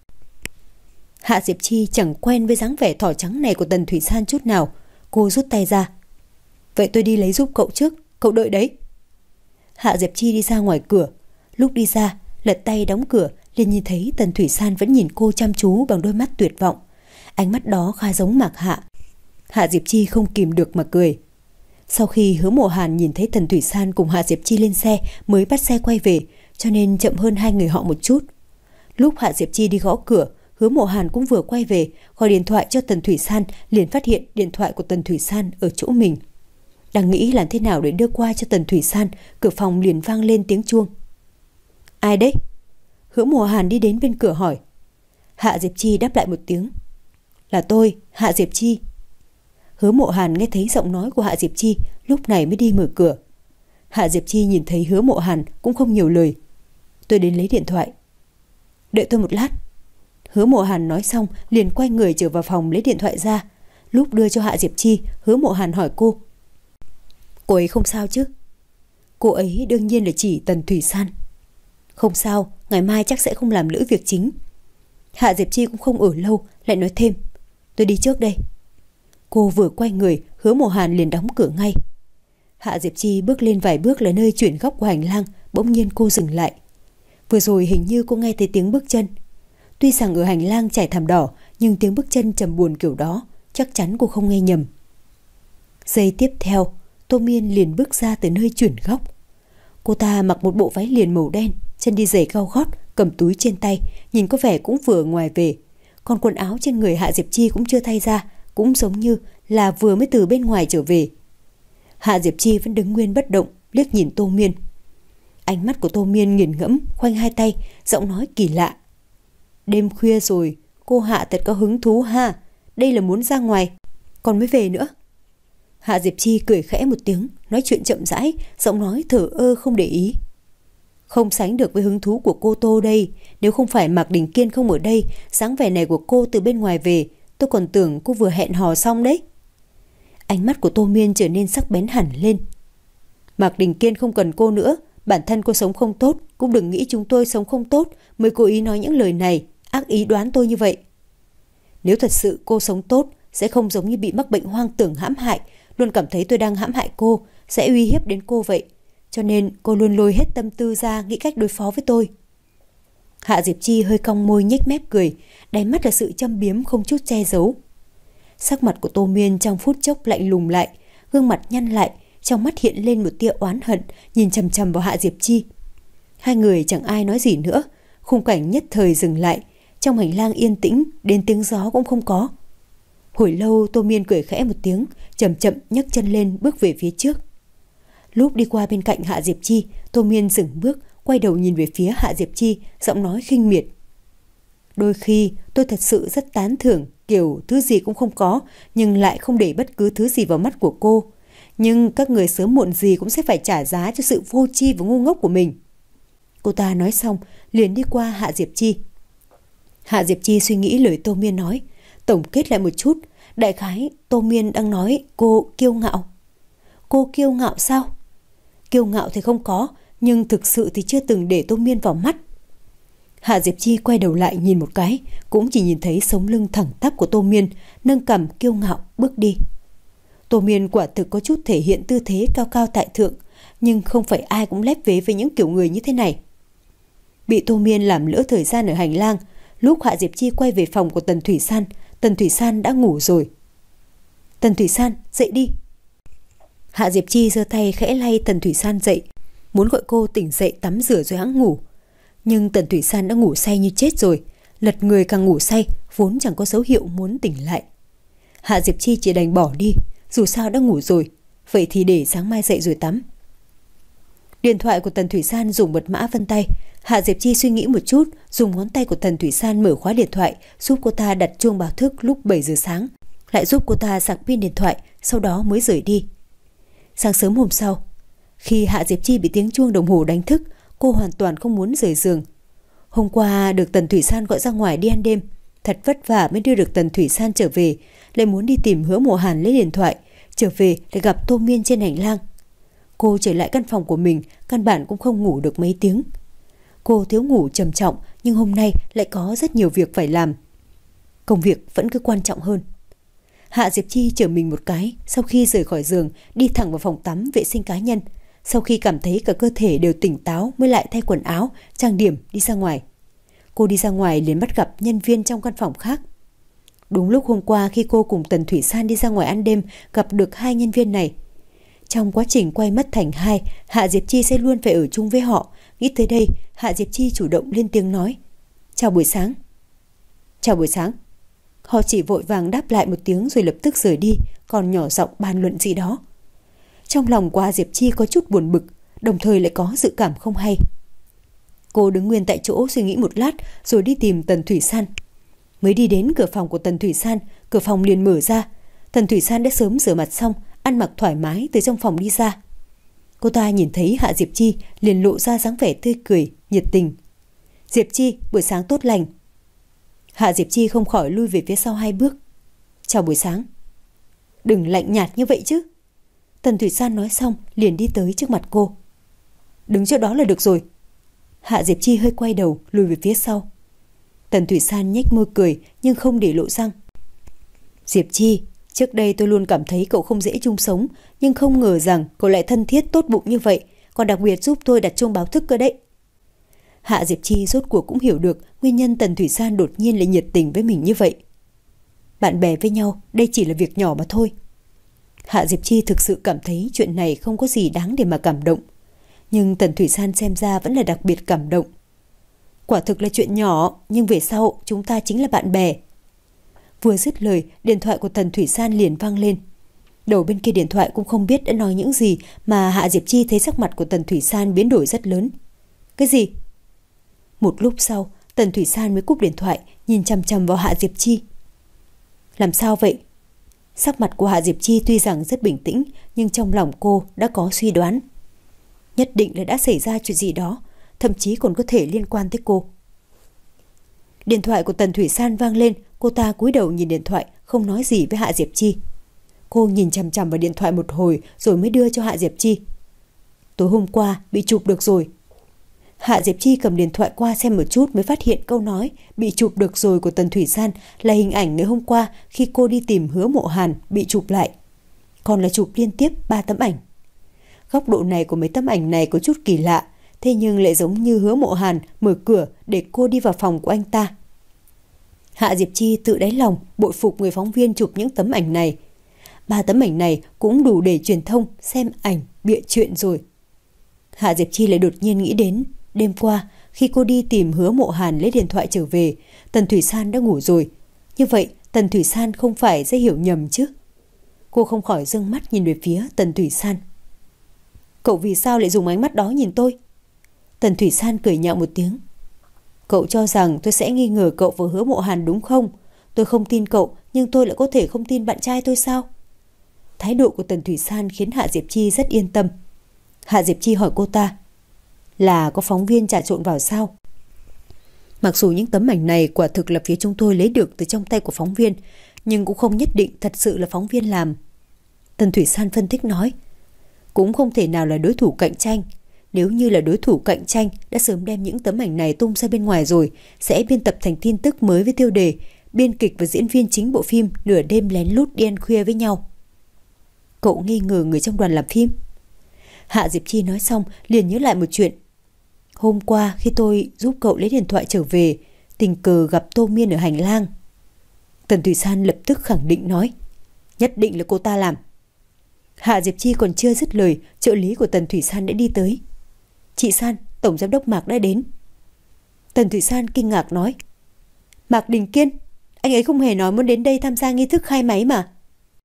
Hạ Diệp Chi chẳng quen với dáng vẻ thỏ trắng này của Tần Thủy San chút nào. Cô rút tay ra. Vậy tôi đi lấy giúp cậu trước, cậu đợi đấy. Hạ Diệp Chi đi ra ngoài cửa. Lúc đi ra, lật tay đóng cửa, liền nhìn thấy Tần Thủy San vẫn nhìn cô chăm chú bằng đôi mắt tuyệt vọng. Ánh mắt đó khá giống Mạc Hạ. Hạ Diệp Chi không kìm được mà cười. Sau khi Hứa Mộ Hàn nhìn thấy Tần Thủy San cùng Hạ Diệp Chi lên xe mới bắt xe quay về, cho nên chậm hơn hai người họ một chút. Lúc Hạ Diệp Chi đi gõ cửa, Hứa Mộ Hàn cũng vừa quay về, gọi điện thoại cho Tần Thủy San, liền phát hiện điện thoại của Tần Thủy San ở chỗ mình. Đang nghĩ làm thế nào để đưa qua cho Tần Thủy San, cửa phòng liền vang lên tiếng chuông. Ai đấy? Hứa Mộ Hàn đi đến bên cửa hỏi. Hạ Diệp Chi đáp lại một tiếng. Là tôi, Hạ Diệp Chi. Hứa Mộ Hàn nghe thấy giọng nói của Hạ Diệp Chi, lúc này mới đi mở cửa. Hạ Diệp Chi nhìn thấy Hứa Mộ Hàn cũng không nhiều lời. Tôi đến lấy điện thoại. Đợi tôi một lát. Hứa Mộ Hàn nói xong liền quay người trở vào phòng lấy điện thoại ra. Lúc đưa cho Hạ Diệp Chi, Hứa Mộ Hàn hỏi cô. Cô ấy không sao chứ? Cô ấy đương nhiên là chỉ Tần Thủy San. Không sao, ngày mai chắc sẽ không làm lỡ việc chính. Hạ Diệp Chi cũng không ở lâu, lại nói thêm. Tôi đi trước đây. Cô vừa quay người, Hứa Mộ Hàn liền đóng cửa ngay. Hạ Diệp Chi bước lên vài bước là nơi chuyển góc của hành lang, bỗng nhiên cô dừng lại. Vừa rồi hình như cô nghe thấy tiếng bước chân. Tuy rằng ở hành lang trải thảm đỏ, nhưng tiếng bước chân trầm buồn kiểu đó, chắc chắn cô không nghe nhầm. Giây tiếp theo, Tô Miên liền bước ra từ nơi chuyển góc. Cô ta mặc một bộ váy liền màu đen, chân đi giày cao gót, cầm túi trên tay, nhìn có vẻ cũng vừa ngoài về. Còn quần áo trên người Hạ Diệp Chi cũng chưa thay ra, cũng giống như là vừa mới từ bên ngoài trở về. Hạ Diệp Chi vẫn đứng nguyên bất động, liếc nhìn Tô Miên. Ánh mắt của Tô Miên nghiền ngẫm, khoanh hai tay, giọng nói kỳ lạ. Đêm khuya rồi, cô Hạ thật có hứng thú ha, đây là muốn ra ngoài, còn mới về nữa. Hạ Diệp Chi cười khẽ một tiếng, nói chuyện chậm rãi, giọng nói thở ơ không để ý. Không sánh được với hứng thú của cô Tô đây, nếu không phải Mạc Đình Kiên không ở đây, dáng vẻ này của cô từ bên ngoài về, tôi còn tưởng cô vừa hẹn hò xong đấy. Ánh mắt của Tô Miên trở nên sắc bén hẳn lên. Mạc Đình Kiên không cần cô nữa, bản thân cô sống không tốt, cũng đừng nghĩ chúng tôi sống không tốt mới cố ý nói những lời này, ác ý đoán tôi như vậy. Nếu thật sự cô sống tốt, sẽ không giống như bị mắc bệnh hoang tưởng hãm hại, luôn cảm thấy tôi đang hãm hại cô, sẽ uy hiếp đến cô vậy. Cho nên cô luôn lôi hết tâm tư ra nghĩ cách đối phó với tôi. Hạ Diệp Chi hơi cong môi nhếch mép cười, đáy mắt là sự châm biếm không chút che giấu. Sắc mặt của Tô Miên trong phút chốc lạnh lùng lại, gương mặt nhăn lại, trong mắt hiện lên một tia oán hận, nhìn chằm chằm vào Hạ Diệp Chi. Hai người chẳng ai nói gì nữa, khung cảnh nhất thời dừng lại, trong hành lang yên tĩnh, đến tiếng gió cũng không có. Hồi lâu Tô Miên cười khẽ một tiếng, chậm chậm nhấc chân lên bước về phía trước. Lúc đi qua bên cạnh Hạ Diệp Chi, Tô Miên dừng bước, quay đầu nhìn về phía Hạ Diệp Chi, giọng nói khinh miệt. Đôi khi tôi thật sự rất tán thưởng kiểu thứ gì cũng không có, nhưng lại không để bất cứ thứ gì vào mắt của cô. Nhưng các người sớm muộn gì cũng sẽ phải trả giá cho sự vô tri và ngu ngốc của mình. Cô ta nói xong, liền đi qua Hạ Diệp Chi. Hạ Diệp Chi suy nghĩ lời Tô Miên nói, tổng kết lại một chút, đại khái Tô Miên đang nói cô kiêu ngạo. Cô kiêu ngạo sao? Kiêu ngạo thì không có, nhưng thực sự thì chưa từng để Tô Miên vào mắt. Hạ Diệp Chi quay đầu lại nhìn một cái, cũng chỉ nhìn thấy sống lưng thẳng tắp của Tô Miên, nâng cằm kiêu ngạo bước đi. Tô Miên quả thực có chút thể hiện tư thế cao cao tại thượng, nhưng không phải ai cũng lép vế với những kiểu người như thế này. Bị Tô Miên làm lỡ thời gian ở hành lang, lúc Hạ Diệp Chi quay về phòng của Tần Thủy San, Tần Thủy San đã ngủ rồi. Tần Thủy San, dậy đi. Hạ Diệp Chi giơ tay khẽ lay Tần Thủy San dậy, muốn gọi cô tỉnh dậy tắm rửa rồi hẵng ngủ. Nhưng Tần Thủy San đã ngủ say như chết rồi, lật người càng ngủ say, vốn chẳng có dấu hiệu muốn tỉnh lại. Hạ Diệp Chi chỉ đành bỏ đi, dù sao đã ngủ rồi, vậy thì để sáng mai dậy rồi tắm. Điện thoại của Tần Thủy San dùng mật mã vân tay. Hạ Diệp Chi suy nghĩ một chút, dùng ngón tay của Tần Thủy San mở khóa điện thoại, giúp cô ta đặt chuông báo thức lúc bảy giờ sáng, lại giúp cô ta sạc pin điện thoại, sau đó mới rời đi. Sáng sớm hôm sau, khi Hạ Diệp Chi bị tiếng chuông đồng hồ đánh thức, cô hoàn toàn không muốn rời giường. Hôm qua được Tần Thủy San gọi ra ngoài đi ăn đêm, Thật vất vả mới đưa được Tần Thủy San trở về, lại muốn đi tìm Hứa Mộ Hàn lấy điện thoại, trở về để gặp Tô Miên trên hành lang. Cô trở lại căn phòng của mình, căn bản cũng không ngủ được mấy tiếng. Cô thiếu ngủ trầm trọng, nhưng hôm nay lại có rất nhiều việc phải làm. Công việc vẫn cứ quan trọng hơn. Hạ Diệp Chi chở mình một cái, sau khi rời khỏi giường, đi thẳng vào phòng tắm vệ sinh cá nhân. Sau khi cảm thấy cả cơ thể đều tỉnh táo mới lại thay quần áo, trang điểm đi ra ngoài. Cô đi ra ngoài liền bắt gặp nhân viên trong căn phòng khác. Đúng lúc hôm qua khi cô cùng Tần Thủy San đi ra ngoài ăn đêm, gặp được hai nhân viên này. Trong quá trình quay mất thành hai, Hạ Diệp Chi sẽ luôn phải ở chung với họ. Nghĩ tới đây, Hạ Diệp Chi chủ động lên tiếng nói: "Chào buổi sáng." "Chào buổi sáng." Họ chỉ vội vàng đáp lại một tiếng rồi lập tức rời đi, còn nhỏ giọng bàn luận gì đó. Trong lòng của Hạ Diệp Chi có chút buồn bực, đồng thời lại có dự cảm không hay. Cô đứng nguyên tại chỗ suy nghĩ một lát rồi đi tìm Tần Thủy San. Mới đi đến cửa phòng của Tần Thủy San, cửa phòng liền mở ra. Tần Thủy San đã sớm rửa mặt xong, ăn mặc thoải mái từ trong phòng đi ra. Cô ta nhìn thấy Hạ Diệp Chi liền lộ ra dáng vẻ tươi cười, nhiệt tình. "Diệp Chi, buổi sáng tốt lành." Hạ Diệp Chi không khỏi lui về phía sau hai bước. "Chào buổi sáng." "Đừng lạnh nhạt như vậy chứ." Tần Thủy San nói xong liền đi tới trước mặt cô. "Đứng chỗ đó là được rồi." Hạ Diệp Chi hơi quay đầu lùi về phía sau. Tần Thủy San nhếch môi cười nhưng không để lộ răng. "Diệp Chi, trước đây tôi luôn cảm thấy cậu không dễ chung sống, nhưng không ngờ rằng cậu lại thân thiết tốt bụng như vậy, còn đặc biệt giúp tôi đặt chuông báo thức cơ đấy." Hạ Diệp Chi rốt cuộc cũng hiểu được nguyên nhân Tần Thủy San đột nhiên lại nhiệt tình với mình như vậy. Bạn bè với nhau, đây chỉ là việc nhỏ mà thôi. Hạ Diệp Chi thực sự cảm thấy chuyện này không có gì đáng để mà cảm động. Nhưng Tần Thủy San xem ra vẫn là đặc biệt cảm động. Quả thực là chuyện nhỏ, nhưng về sau chúng ta chính là bạn bè. Vừa dứt lời, điện thoại của Tần Thủy San liền vang lên. Đầu bên kia điện thoại cũng không biết đã nói những gì mà Hạ Diệp Chi thấy sắc mặt của Tần Thủy San biến đổi rất lớn. "Cái gì?" Một lúc sau, Tần Thủy San mới cúp điện thoại, nhìn chằm chằm vào Hạ Diệp Chi. "Làm sao vậy?" Sắc mặt của Hạ Diệp Chi tuy rằng rất bình tĩnh, nhưng trong lòng cô đã có suy đoán. Nhất định là đã xảy ra chuyện gì đó, thậm chí còn có thể liên quan tới cô. Điện thoại của Tần Thủy San vang lên, cô ta cúi đầu nhìn điện thoại, không nói gì với Hạ Diệp Chi. Cô nhìn chằm chằm vào điện thoại một hồi rồi mới đưa cho Hạ Diệp Chi. "Tối hôm qua bị chụp được rồi." Hạ Diệp Chi cầm điện thoại qua xem một chút mới phát hiện câu nói "bị chụp được rồi" của Tần Thủy San là hình ảnh ngày hôm qua khi cô đi tìm Hứa Mộ Hàn bị chụp lại. Còn là chụp liên tiếp ba tấm ảnh. Góc độ này của mấy tấm ảnh này có chút kỳ lạ, thế nhưng lại giống như Hứa Mộ Hàn mở cửa để cô đi vào phòng của anh ta. Hạ Diệp Chi tự đáy lòng bội phục người phóng viên chụp những tấm ảnh này. Ba tấm ảnh này cũng đủ để truyền thông xem ảnh bịa chuyện rồi. Hạ Diệp Chi lại đột nhiên nghĩ đến đêm qua khi cô đi tìm Hứa Mộ Hàn lấy điện thoại trở về, Tần Thủy San đã ngủ rồi. Như vậy Tần Thủy San không phải sẽ hiểu nhầm chứ? Cô không khỏi giương mắt nhìn về phía Tần Thủy San. "Cậu vì sao lại dùng ánh mắt đó nhìn tôi?" Tần Thủy San cười nhạo một tiếng. "Cậu cho rằng tôi sẽ nghi ngờ cậu và Hứa Mộ Hàn đúng không? Tôi không tin cậu, nhưng tôi lại có thể không tin bạn trai tôi sao?" Thái độ của Tần Thủy San khiến Hạ Diệp Chi rất yên tâm. Hạ Diệp Chi hỏi cô ta, "Là có phóng viên trà trộn vào sao?" "Mặc dù những tấm ảnh này quả thực là phía chúng tôi lấy được từ trong tay của phóng viên, nhưng cũng không nhất định thật sự là phóng viên làm." Tần Thủy San phân tích nói, "Cũng không thể nào là đối thủ cạnh tranh. Nếu như là đối thủ cạnh tranh đã sớm đem những tấm ảnh này tung ra bên ngoài rồi, sẽ biên tập thành tin tức mới với tiêu đề biên kịch và diễn viên chính bộ phim nửa đêm lén lút đi ăn khuya với nhau." "Cậu nghi ngờ người trong đoàn làm phim?" Hạ Diệp Chi nói xong liền nhớ lại một chuyện. "Hôm qua khi tôi giúp cậu lấy điện thoại trở về, tình cờ gặp Tô Miên ở hành lang." Tần Thủy San lập tức khẳng định nói, "Nhất định là cô ta làm." Hạ Diệp Chi còn chưa dứt lời, trợ lý của Tần Thủy San đã đi tới. "Chị San, Tổng Giám đốc Mạc đã đến." Tần Thủy San kinh ngạc nói, "Mạc Đình Kiên? Anh ấy không hề nói muốn đến đây tham gia nghi thức khai máy mà."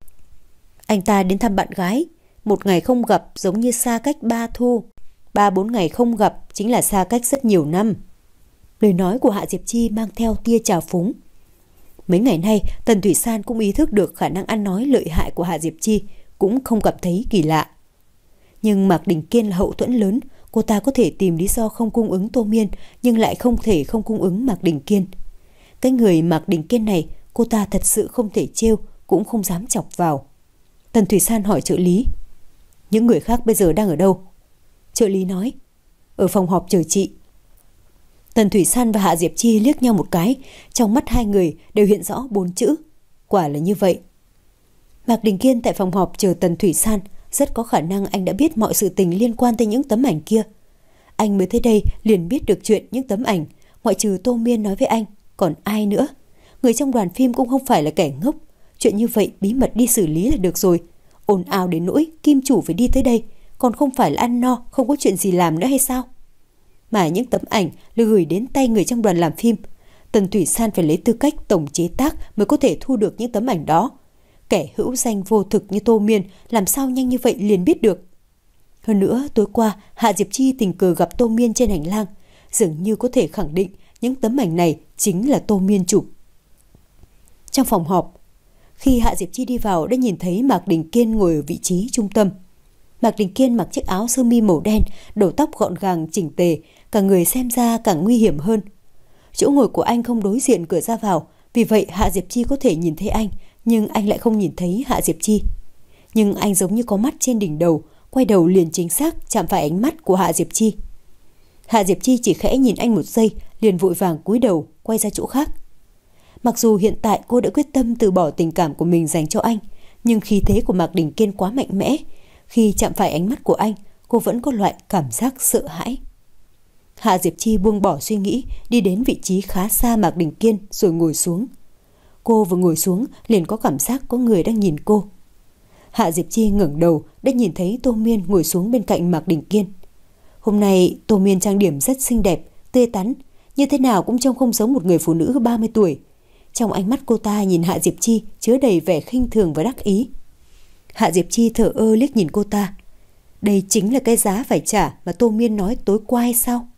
"Anh ta đến thăm bạn gái. Một ngày không gặp giống như xa cách ba thu. Ba bốn ngày không gặp chính là xa cách rất nhiều năm." Lời nói của Hạ Diệp Chi mang theo tia trào phúng. Mấy ngày nay Tần Thủy San cũng ý thức được khả năng ăn nói lợi hại của Hạ Diệp Chi, cũng không cảm thấy kỳ lạ. Nhưng Mạc Đình Kiên là hậu thuẫn lớn, cô ta có thể tìm lý do không cung ứng Tô Miên, nhưng lại không thể không cung ứng Mạc Đình Kiên. Cái người Mạc Đình Kiên này, cô ta thật sự không thể trêu, cũng không dám chọc vào. Tần Thủy San hỏi trợ lý: những người khác bây giờ đang ở đâu? Trợ lý nói: ở phòng họp chờ chị. Tần Thủy San và Hạ Diệp Chi liếc nhau một cái, trong mắt hai người đều hiện rõ bốn chữ: quả là như vậy. Mạc Đình Kiên tại phòng họp chờ Tần Thủy San, rất có khả năng anh đã biết mọi sự tình liên quan tới những tấm ảnh kia. Anh mới tới đây liền biết được chuyện những tấm ảnh, ngoại trừ Tô Miên nói với anh, còn ai nữa? Người trong đoàn phim cũng không phải là kẻ ngốc, chuyện như vậy bí mật đi xử lý là được rồi. Ồn ào đến nỗi kim chủ phải đi tới đây, còn không phải là ăn no không có chuyện gì làm nữa hay sao? Mà những tấm ảnh được gửi đến tay người trong đoàn làm phim, Tần Thủy San phải lấy tư cách tổng chế tác mới có thể thu được những tấm ảnh đó. Kẻ hữu danh vô thực như Tô Miên làm sao nhanh như vậy liền biết được? Hơn nữa, tối qua Hạ Diệp Chi tình cờ gặp Tô Miên trên hành lang, dường như có thể khẳng định những tấm ảnh này chính là Tô Miên chụp. Trong phòng họp, khi Hạ Diệp Chi đi vào đã nhìn thấy Mạc Đình Kiên ngồi ở vị trí trung tâm. Mạc Đình Kiên mặc chiếc áo sơ mi màu đen, đầu tóc gọn gàng chỉnh tề, cả người xem ra càng nguy hiểm hơn. Chỗ ngồi của anh không đối diện cửa ra vào, vì vậy Hạ Diệp Chi có thể nhìn thấy anh, nhưng anh lại không nhìn thấy Hạ Diệp Chi. Nhưng anh giống như có mắt trên đỉnh đầu, quay đầu liền chính xác chạm phải ánh mắt của Hạ Diệp Chi. Hạ Diệp Chi chỉ khẽ nhìn anh một giây, liền vội vàng cúi đầu quay ra chỗ khác. Mặc dù hiện tại cô đã quyết tâm từ bỏ tình cảm của mình dành cho anh, nhưng khí thế của Mạc Đình Kiên quá mạnh mẽ. Khi chạm phải ánh mắt của anh, cô vẫn có loại cảm giác sợ hãi. Hạ Diệp Chi buông bỏ suy nghĩ, đi đến vị trí khá xa Mạc Đình Kiên rồi ngồi xuống. Cô vừa ngồi xuống liền có cảm giác có người đang nhìn cô. Hạ Diệp Chi ngẩng đầu đã nhìn thấy Tô Miên ngồi xuống bên cạnh Mạc Đình Kiên. Hôm nay Tô Miên trang điểm rất xinh đẹp, tươi tắn, như thế nào cũng trông không giống một người phụ nữ ba mươi tuổi. Trong ánh mắt cô ta nhìn Hạ Diệp Chi chứa đầy vẻ khinh thường và đắc ý. Hạ Diệp Chi thở ơ liếc nhìn cô ta. Đây chính là cái giá phải trả mà Tô Miên nói tối qua hay sao?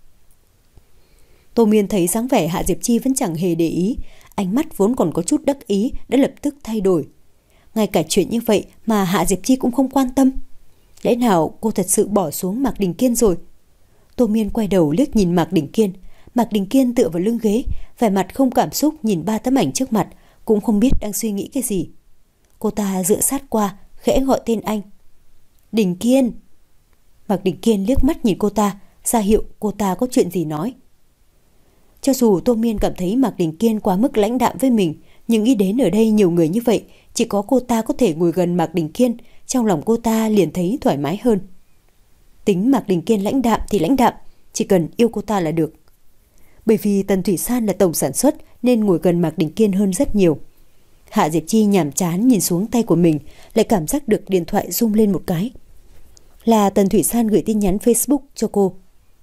Tô Miên thấy dáng vẻ Hạ Diệp Chi vẫn chẳng hề để ý, ánh mắt vốn còn có chút đắc ý đã lập tức thay đổi. Ngay cả chuyện như vậy mà Hạ Diệp Chi cũng không quan tâm. Lẽ nào cô thật sự bỏ xuống Mạc Đình Kiên rồi? Tô Miên quay đầu liếc nhìn Mạc Đình Kiên. Mạc Đình Kiên tựa vào lưng ghế, vẻ mặt không cảm xúc nhìn ba tấm ảnh trước mặt, cũng không biết đang suy nghĩ cái gì. Cô ta dựa sát qua, khẽ gọi tên anh. Đình Kiên. Mạc Đình Kiên liếc mắt nhìn cô ta, ra hiệu cô ta có chuyện gì nói. Cho dù Tô Miên cảm thấy Mạc Đình Kiên quá mức lãnh đạm với mình, nhưng nghĩ đến ở đây nhiều người như vậy, chỉ có cô ta có thể ngồi gần Mạc Đình Kiên, trong lòng cô ta liền thấy thoải mái hơn. Tính Mạc Đình Kiên lãnh đạm thì lãnh đạm, chỉ cần yêu cô ta là được. Bởi vì Tần Thủy San là tổng sản xuất nên ngồi gần Mạc Đình Kiên hơn rất nhiều. Hạ Diệp Chi nhàm chán nhìn xuống tay của mình, lại cảm giác được điện thoại rung lên một cái. Là Tần Thủy San gửi tin nhắn Facebook cho cô.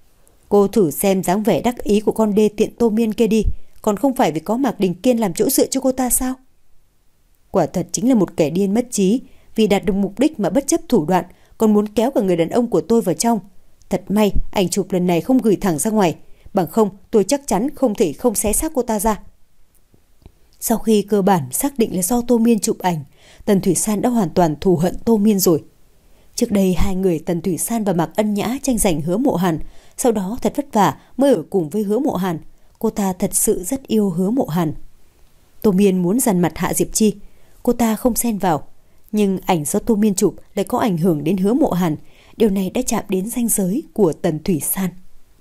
Cô thử xem dáng vẻ đắc ý của con đê tiện Tô Miên kia đi, còn không phải vì có Mạc Đình Kiên làm chỗ dựa cho cô ta sao? Quả thật chính là một kẻ điên mất trí, vì đạt được mục đích mà bất chấp thủ đoạn, còn muốn kéo cả người đàn ông của tôi vào trong. Thật may ảnh chụp lần này không gửi thẳng ra ngoài, bằng không tôi chắc chắn không thể không xé xác cô ta ra. Sau khi cơ bản xác định là do Tô Miên chụp ảnh, Tần Thủy San đã hoàn toàn thù hận Tô Miên rồi. Trước đây hai người Tần Thủy San và Mạc Ân Nhã tranh giành Hứa Mộ Hàn, sau đó thật vất vả mới ở cùng với Hứa Mộ Hàn. Cô ta thật sự rất yêu Hứa Mộ Hàn. Tô Miên muốn dằn mặt Hạ Diệp Chi, cô ta không xen vào, nhưng ảnh do Tô Miên chụp lại có ảnh hưởng đến Hứa Mộ Hàn, điều này đã chạm đến ranh giới của Tần Thủy San.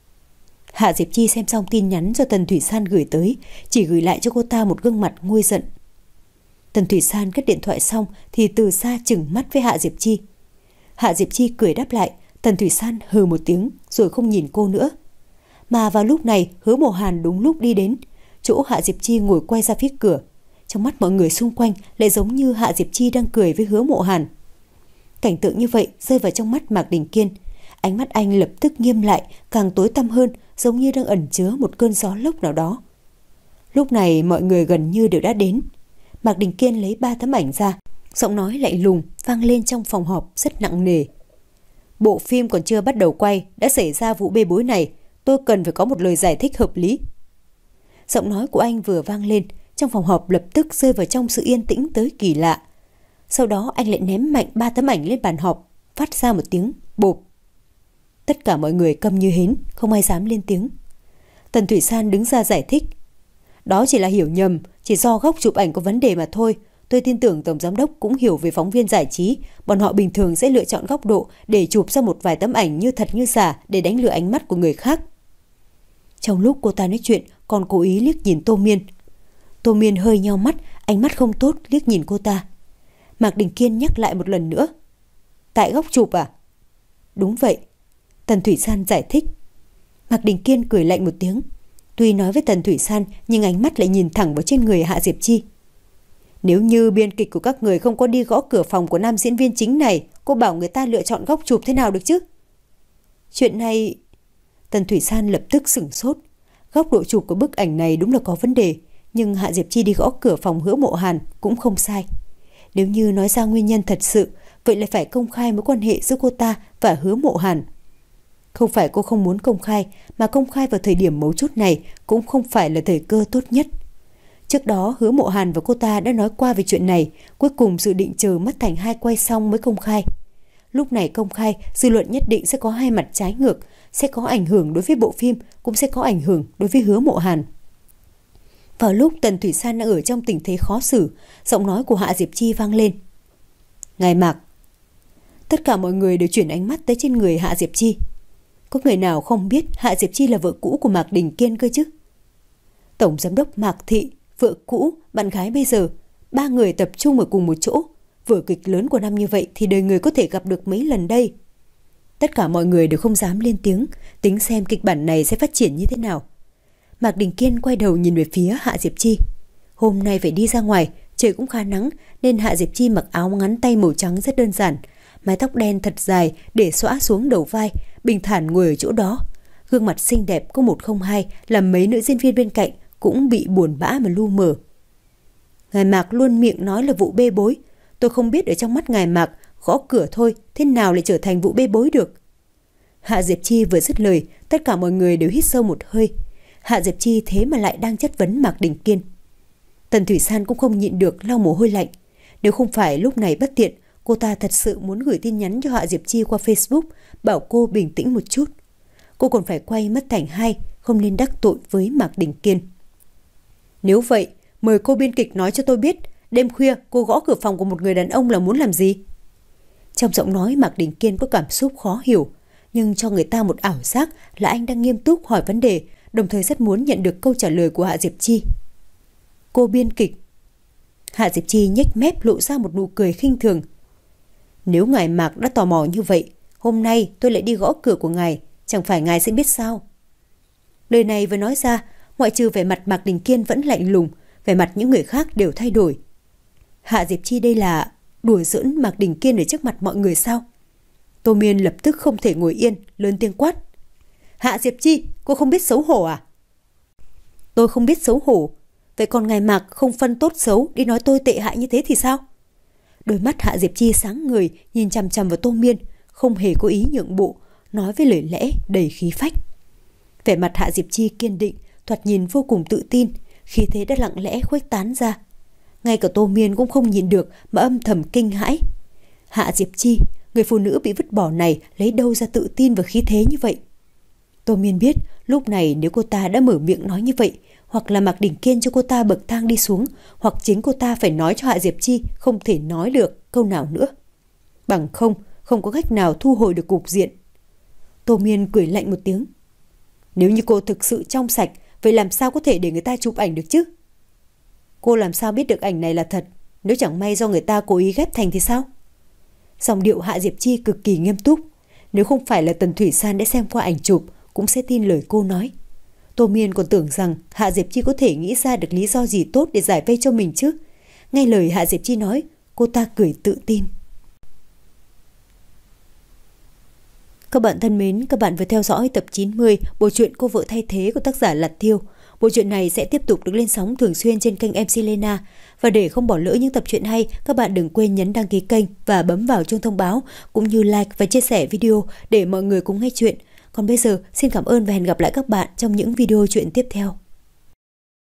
Hạ Diệp Chi xem xong tin nhắn do Tần Thủy San gửi tới, chỉ gửi lại cho cô ta một gương mặt nguôi giận. Tần Thủy San cất điện thoại xong thì từ xa chừng mắt với Hạ Diệp Chi. Hạ Diệp Chi cười đáp lại, Tần Thủy San hừ một tiếng rồi không nhìn cô nữa. Mà vào lúc này Hứa Mộ Hàn đúng lúc đi đến, chỗ Hạ Diệp Chi ngồi quay ra phía cửa. Trong mắt mọi người xung quanh lại giống như Hạ Diệp Chi đang cười với Hứa Mộ Hàn. Cảnh tượng như vậy rơi vào trong mắt Mạc Đình Kiên. Ánh mắt anh lập tức nghiêm lại, càng tối tăm hơn, giống như đang ẩn chứa một cơn gió lốc nào đó. Lúc này mọi người gần như đều đã đến. Mạc Đình Kiên lấy ba tấm ảnh ra, giọng nói lạnh lùng vang lên trong phòng họp rất nặng nề. Bộ phim còn chưa bắt đầu quay đã xảy ra vụ bê bối này, tôi cần phải có một lời giải thích hợp lý. Giọng nói của anh vừa vang lên, trong phòng họp lập tức rơi vào trong sự yên tĩnh tới kỳ lạ. Sau đó anh lại ném mạnh ba tấm ảnh lên bàn họp, phát ra một tiếng bộp. Tất cả mọi người câm như hến, không ai dám lên tiếng. Tần Thủy San đứng ra giải thích. Đó chỉ là hiểu nhầm, chỉ do góc chụp ảnh có vấn đề mà thôi. Tôi tin tưởng Tổng Giám đốc cũng hiểu về phóng viên giải trí. Bọn họ bình thường sẽ lựa chọn góc độ để chụp ra một vài tấm ảnh như thật như giả để đánh lừa ánh mắt của người khác. Trong lúc cô ta nói chuyện, còn cố ý liếc nhìn Tô Miên. Tô Miên hơi nheo mắt, ánh mắt không tốt liếc nhìn cô ta. Mạc Đình Kiên nhắc lại một lần nữa. Tại góc chụp à? Đúng vậy. Tần Thủy San giải thích. Mạc Đình Kiên cười lạnh một tiếng. Tuy nói với Tần Thủy San nhưng ánh mắt lại nhìn thẳng vào trên người Hạ Diệp Chi. Nếu như biên kịch của các người không có đi gõ cửa phòng của nam diễn viên chính này, cô bảo người ta lựa chọn góc chụp thế nào được chứ? Chuyện này... Tần Thủy San lập tức sửng sốt. Góc độ chụp của bức ảnh này đúng là có vấn đề, nhưng Hạ Diệp Chi đi gõ cửa phòng Hứa Mộ Hàn cũng không sai. Nếu như nói ra nguyên nhân thật sự, vậy lại phải công khai mối quan hệ giữa cô ta và Hứa Mộ Hàn. Không phải cô không muốn công khai, mà công khai vào thời điểm mấu chốt này cũng không phải là thời cơ tốt nhất. Trước đó Hứa Mộ Hàn và cô ta đã nói qua về chuyện này, cuối cùng dự định chờ Mất Thành hai quay xong mới công khai. Lúc này công khai, dư luận nhất định sẽ có hai mặt trái ngược, sẽ có ảnh hưởng đối với bộ phim, cũng sẽ có ảnh hưởng đối với Hứa Mộ Hàn. Vào lúc Tần Thủy San đang ở trong tình thế khó xử, giọng nói của Hạ Diệp Chi vang lên. Ngài Mạc. Tất cả mọi người đều chuyển ánh mắt tới trên người Hạ Diệp Chi. Có người nào không biết Hạ Diệp Chi là vợ cũ của Mạc Đình Kiên cơ chứ? Tổng Giám đốc Mạc Thị, vợ cũ, bạn gái bây giờ, ba người tập trung ở cùng một chỗ. Vở kịch lớn của năm như vậy thì đời người có thể gặp được mấy lần đây. Tất cả mọi người đều không dám lên tiếng, tính xem kịch bản này sẽ phát triển như thế nào. Mạc Đình Kiên quay đầu nhìn về phía Hạ Diệp Chi. Hôm nay phải đi ra ngoài, trời cũng khá nắng, nên Hạ Diệp Chi mặc áo ngắn tay màu trắng rất đơn giản, mái tóc đen thật dài để xõa xuống đầu vai, bình thản ngồi ở chỗ đó. Gương mặt xinh đẹp có một không hai làm mấy nữ diễn viên bên cạnh cũng bị buồn bã mà lu mờ. Ngài Mạc luôn miệng nói là vụ bê bối. Tôi không biết ở trong mắt ngài Mạc, gõ cửa thôi, thế nào lại trở thành vụ bê bối được? Hạ Diệp Chi vừa dứt lời, tất cả mọi người đều hít sâu một hơi. Hạ Diệp Chi thế mà lại đang chất vấn Mạc Đình Kiên. Tần Thủy San cũng không nhịn được lau mồ hôi lạnh. Nếu không phải lúc này bất tiện, cô ta thật sự muốn gửi tin nhắn cho Hạ Diệp Chi qua Facebook, bảo cô bình tĩnh một chút. Cô còn phải quay Mất Thành hai, không nên đắc tội với Mạc Đình Kiên. Nếu vậy, mời cô biên kịch nói cho tôi biết, đêm khuya cô gõ cửa phòng của một người đàn ông là muốn làm gì? Trong giọng nói Mạc Đình Kiên có cảm xúc khó hiểu, nhưng cho người ta một ảo giác là anh đang nghiêm túc hỏi vấn đề, đồng thời rất muốn nhận được câu trả lời của Hạ Diệp Chi. Cô biên kịch. Hạ Diệp Chi nhếch mép lộ ra một nụ cười khinh thường. Nếu ngài Mạc đã tò mò như vậy, hôm nay tôi lại đi gõ cửa của ngài, chẳng phải ngài sẽ biết sao? Lời này vừa nói ra, ngoại trừ vẻ mặt Mạc Đình Kiên vẫn lạnh lùng, vẻ mặt những người khác đều thay đổi. Hạ Diệp Chi đây là đùa giỡn Mạc Đình Kiên ở trước mặt mọi người sao? Tô Miên lập tức không thể ngồi yên, lớn tiếng quát. Hạ Diệp Chi, cô không biết xấu hổ à? Tôi không biết xấu hổ. Vậy còn ngài Mạc không phân tốt xấu đi nói tôi tệ hại như thế thì sao? Đôi mắt Hạ Diệp Chi sáng người, nhìn chằm chằm vào Tô Miên, không hề có ý nhượng bộ, nói với lời lẽ đầy khí phách. Vẻ mặt Hạ Diệp Chi kiên định, thoạt nhìn vô cùng tự tin, khí thế đã lặng lẽ khuếch tán ra. Ngay cả Tô Miên cũng không nhịn được mà âm thầm kinh hãi. Hạ Diệp Chi, người phụ nữ bị vứt bỏ này lấy đâu ra tự tin và khí thế như vậy? Tô Miên biết lúc này nếu cô ta đã mở miệng nói như vậy, hoặc là Mạc Đình Kiên cho cô ta bậc thang đi xuống, hoặc chính cô ta phải nói cho Hạ Diệp Chi không thể nói được câu nào nữa. Bằng không, không có cách nào thu hồi được cục diện. Tô Miên cười lạnh một tiếng. Nếu như cô thực sự trong sạch, vậy làm sao có thể để người ta chụp ảnh được chứ? Cô làm sao biết được ảnh này là thật? Nếu chẳng may do người ta cố ý ghép thành thì sao? Giọng điệu Hạ Diệp Chi cực kỳ nghiêm túc. Nếu không phải là Tần Thủy San đã xem qua ảnh chụp, cũng sẽ tin lời cô nói. Tô Miên còn tưởng rằng Hạ Diệp Chi có thể nghĩ ra được lý do gì tốt để giải vây cho mình chứ. Nghe lời Hạ Diệp Chi nói, cô ta cười tự tin. Các bạn thân mến, các bạn vừa theo dõi tập chín mươi bộ truyện Cô vợ thay thế của tác giả Lạt Tiêu. Bộ truyện này sẽ tiếp tục được lên sóng thường xuyên trên kênh em xê Lena. Và để không bỏ lỡ những tập truyện hay, các bạn đừng quên nhấn đăng ký kênh và bấm vào chuông thông báo, cũng như like và chia sẻ video để mọi người cùng nghe chuyện. Còn bây giờ, xin cảm ơn và hẹn gặp lại các bạn trong những video truyện tiếp theo.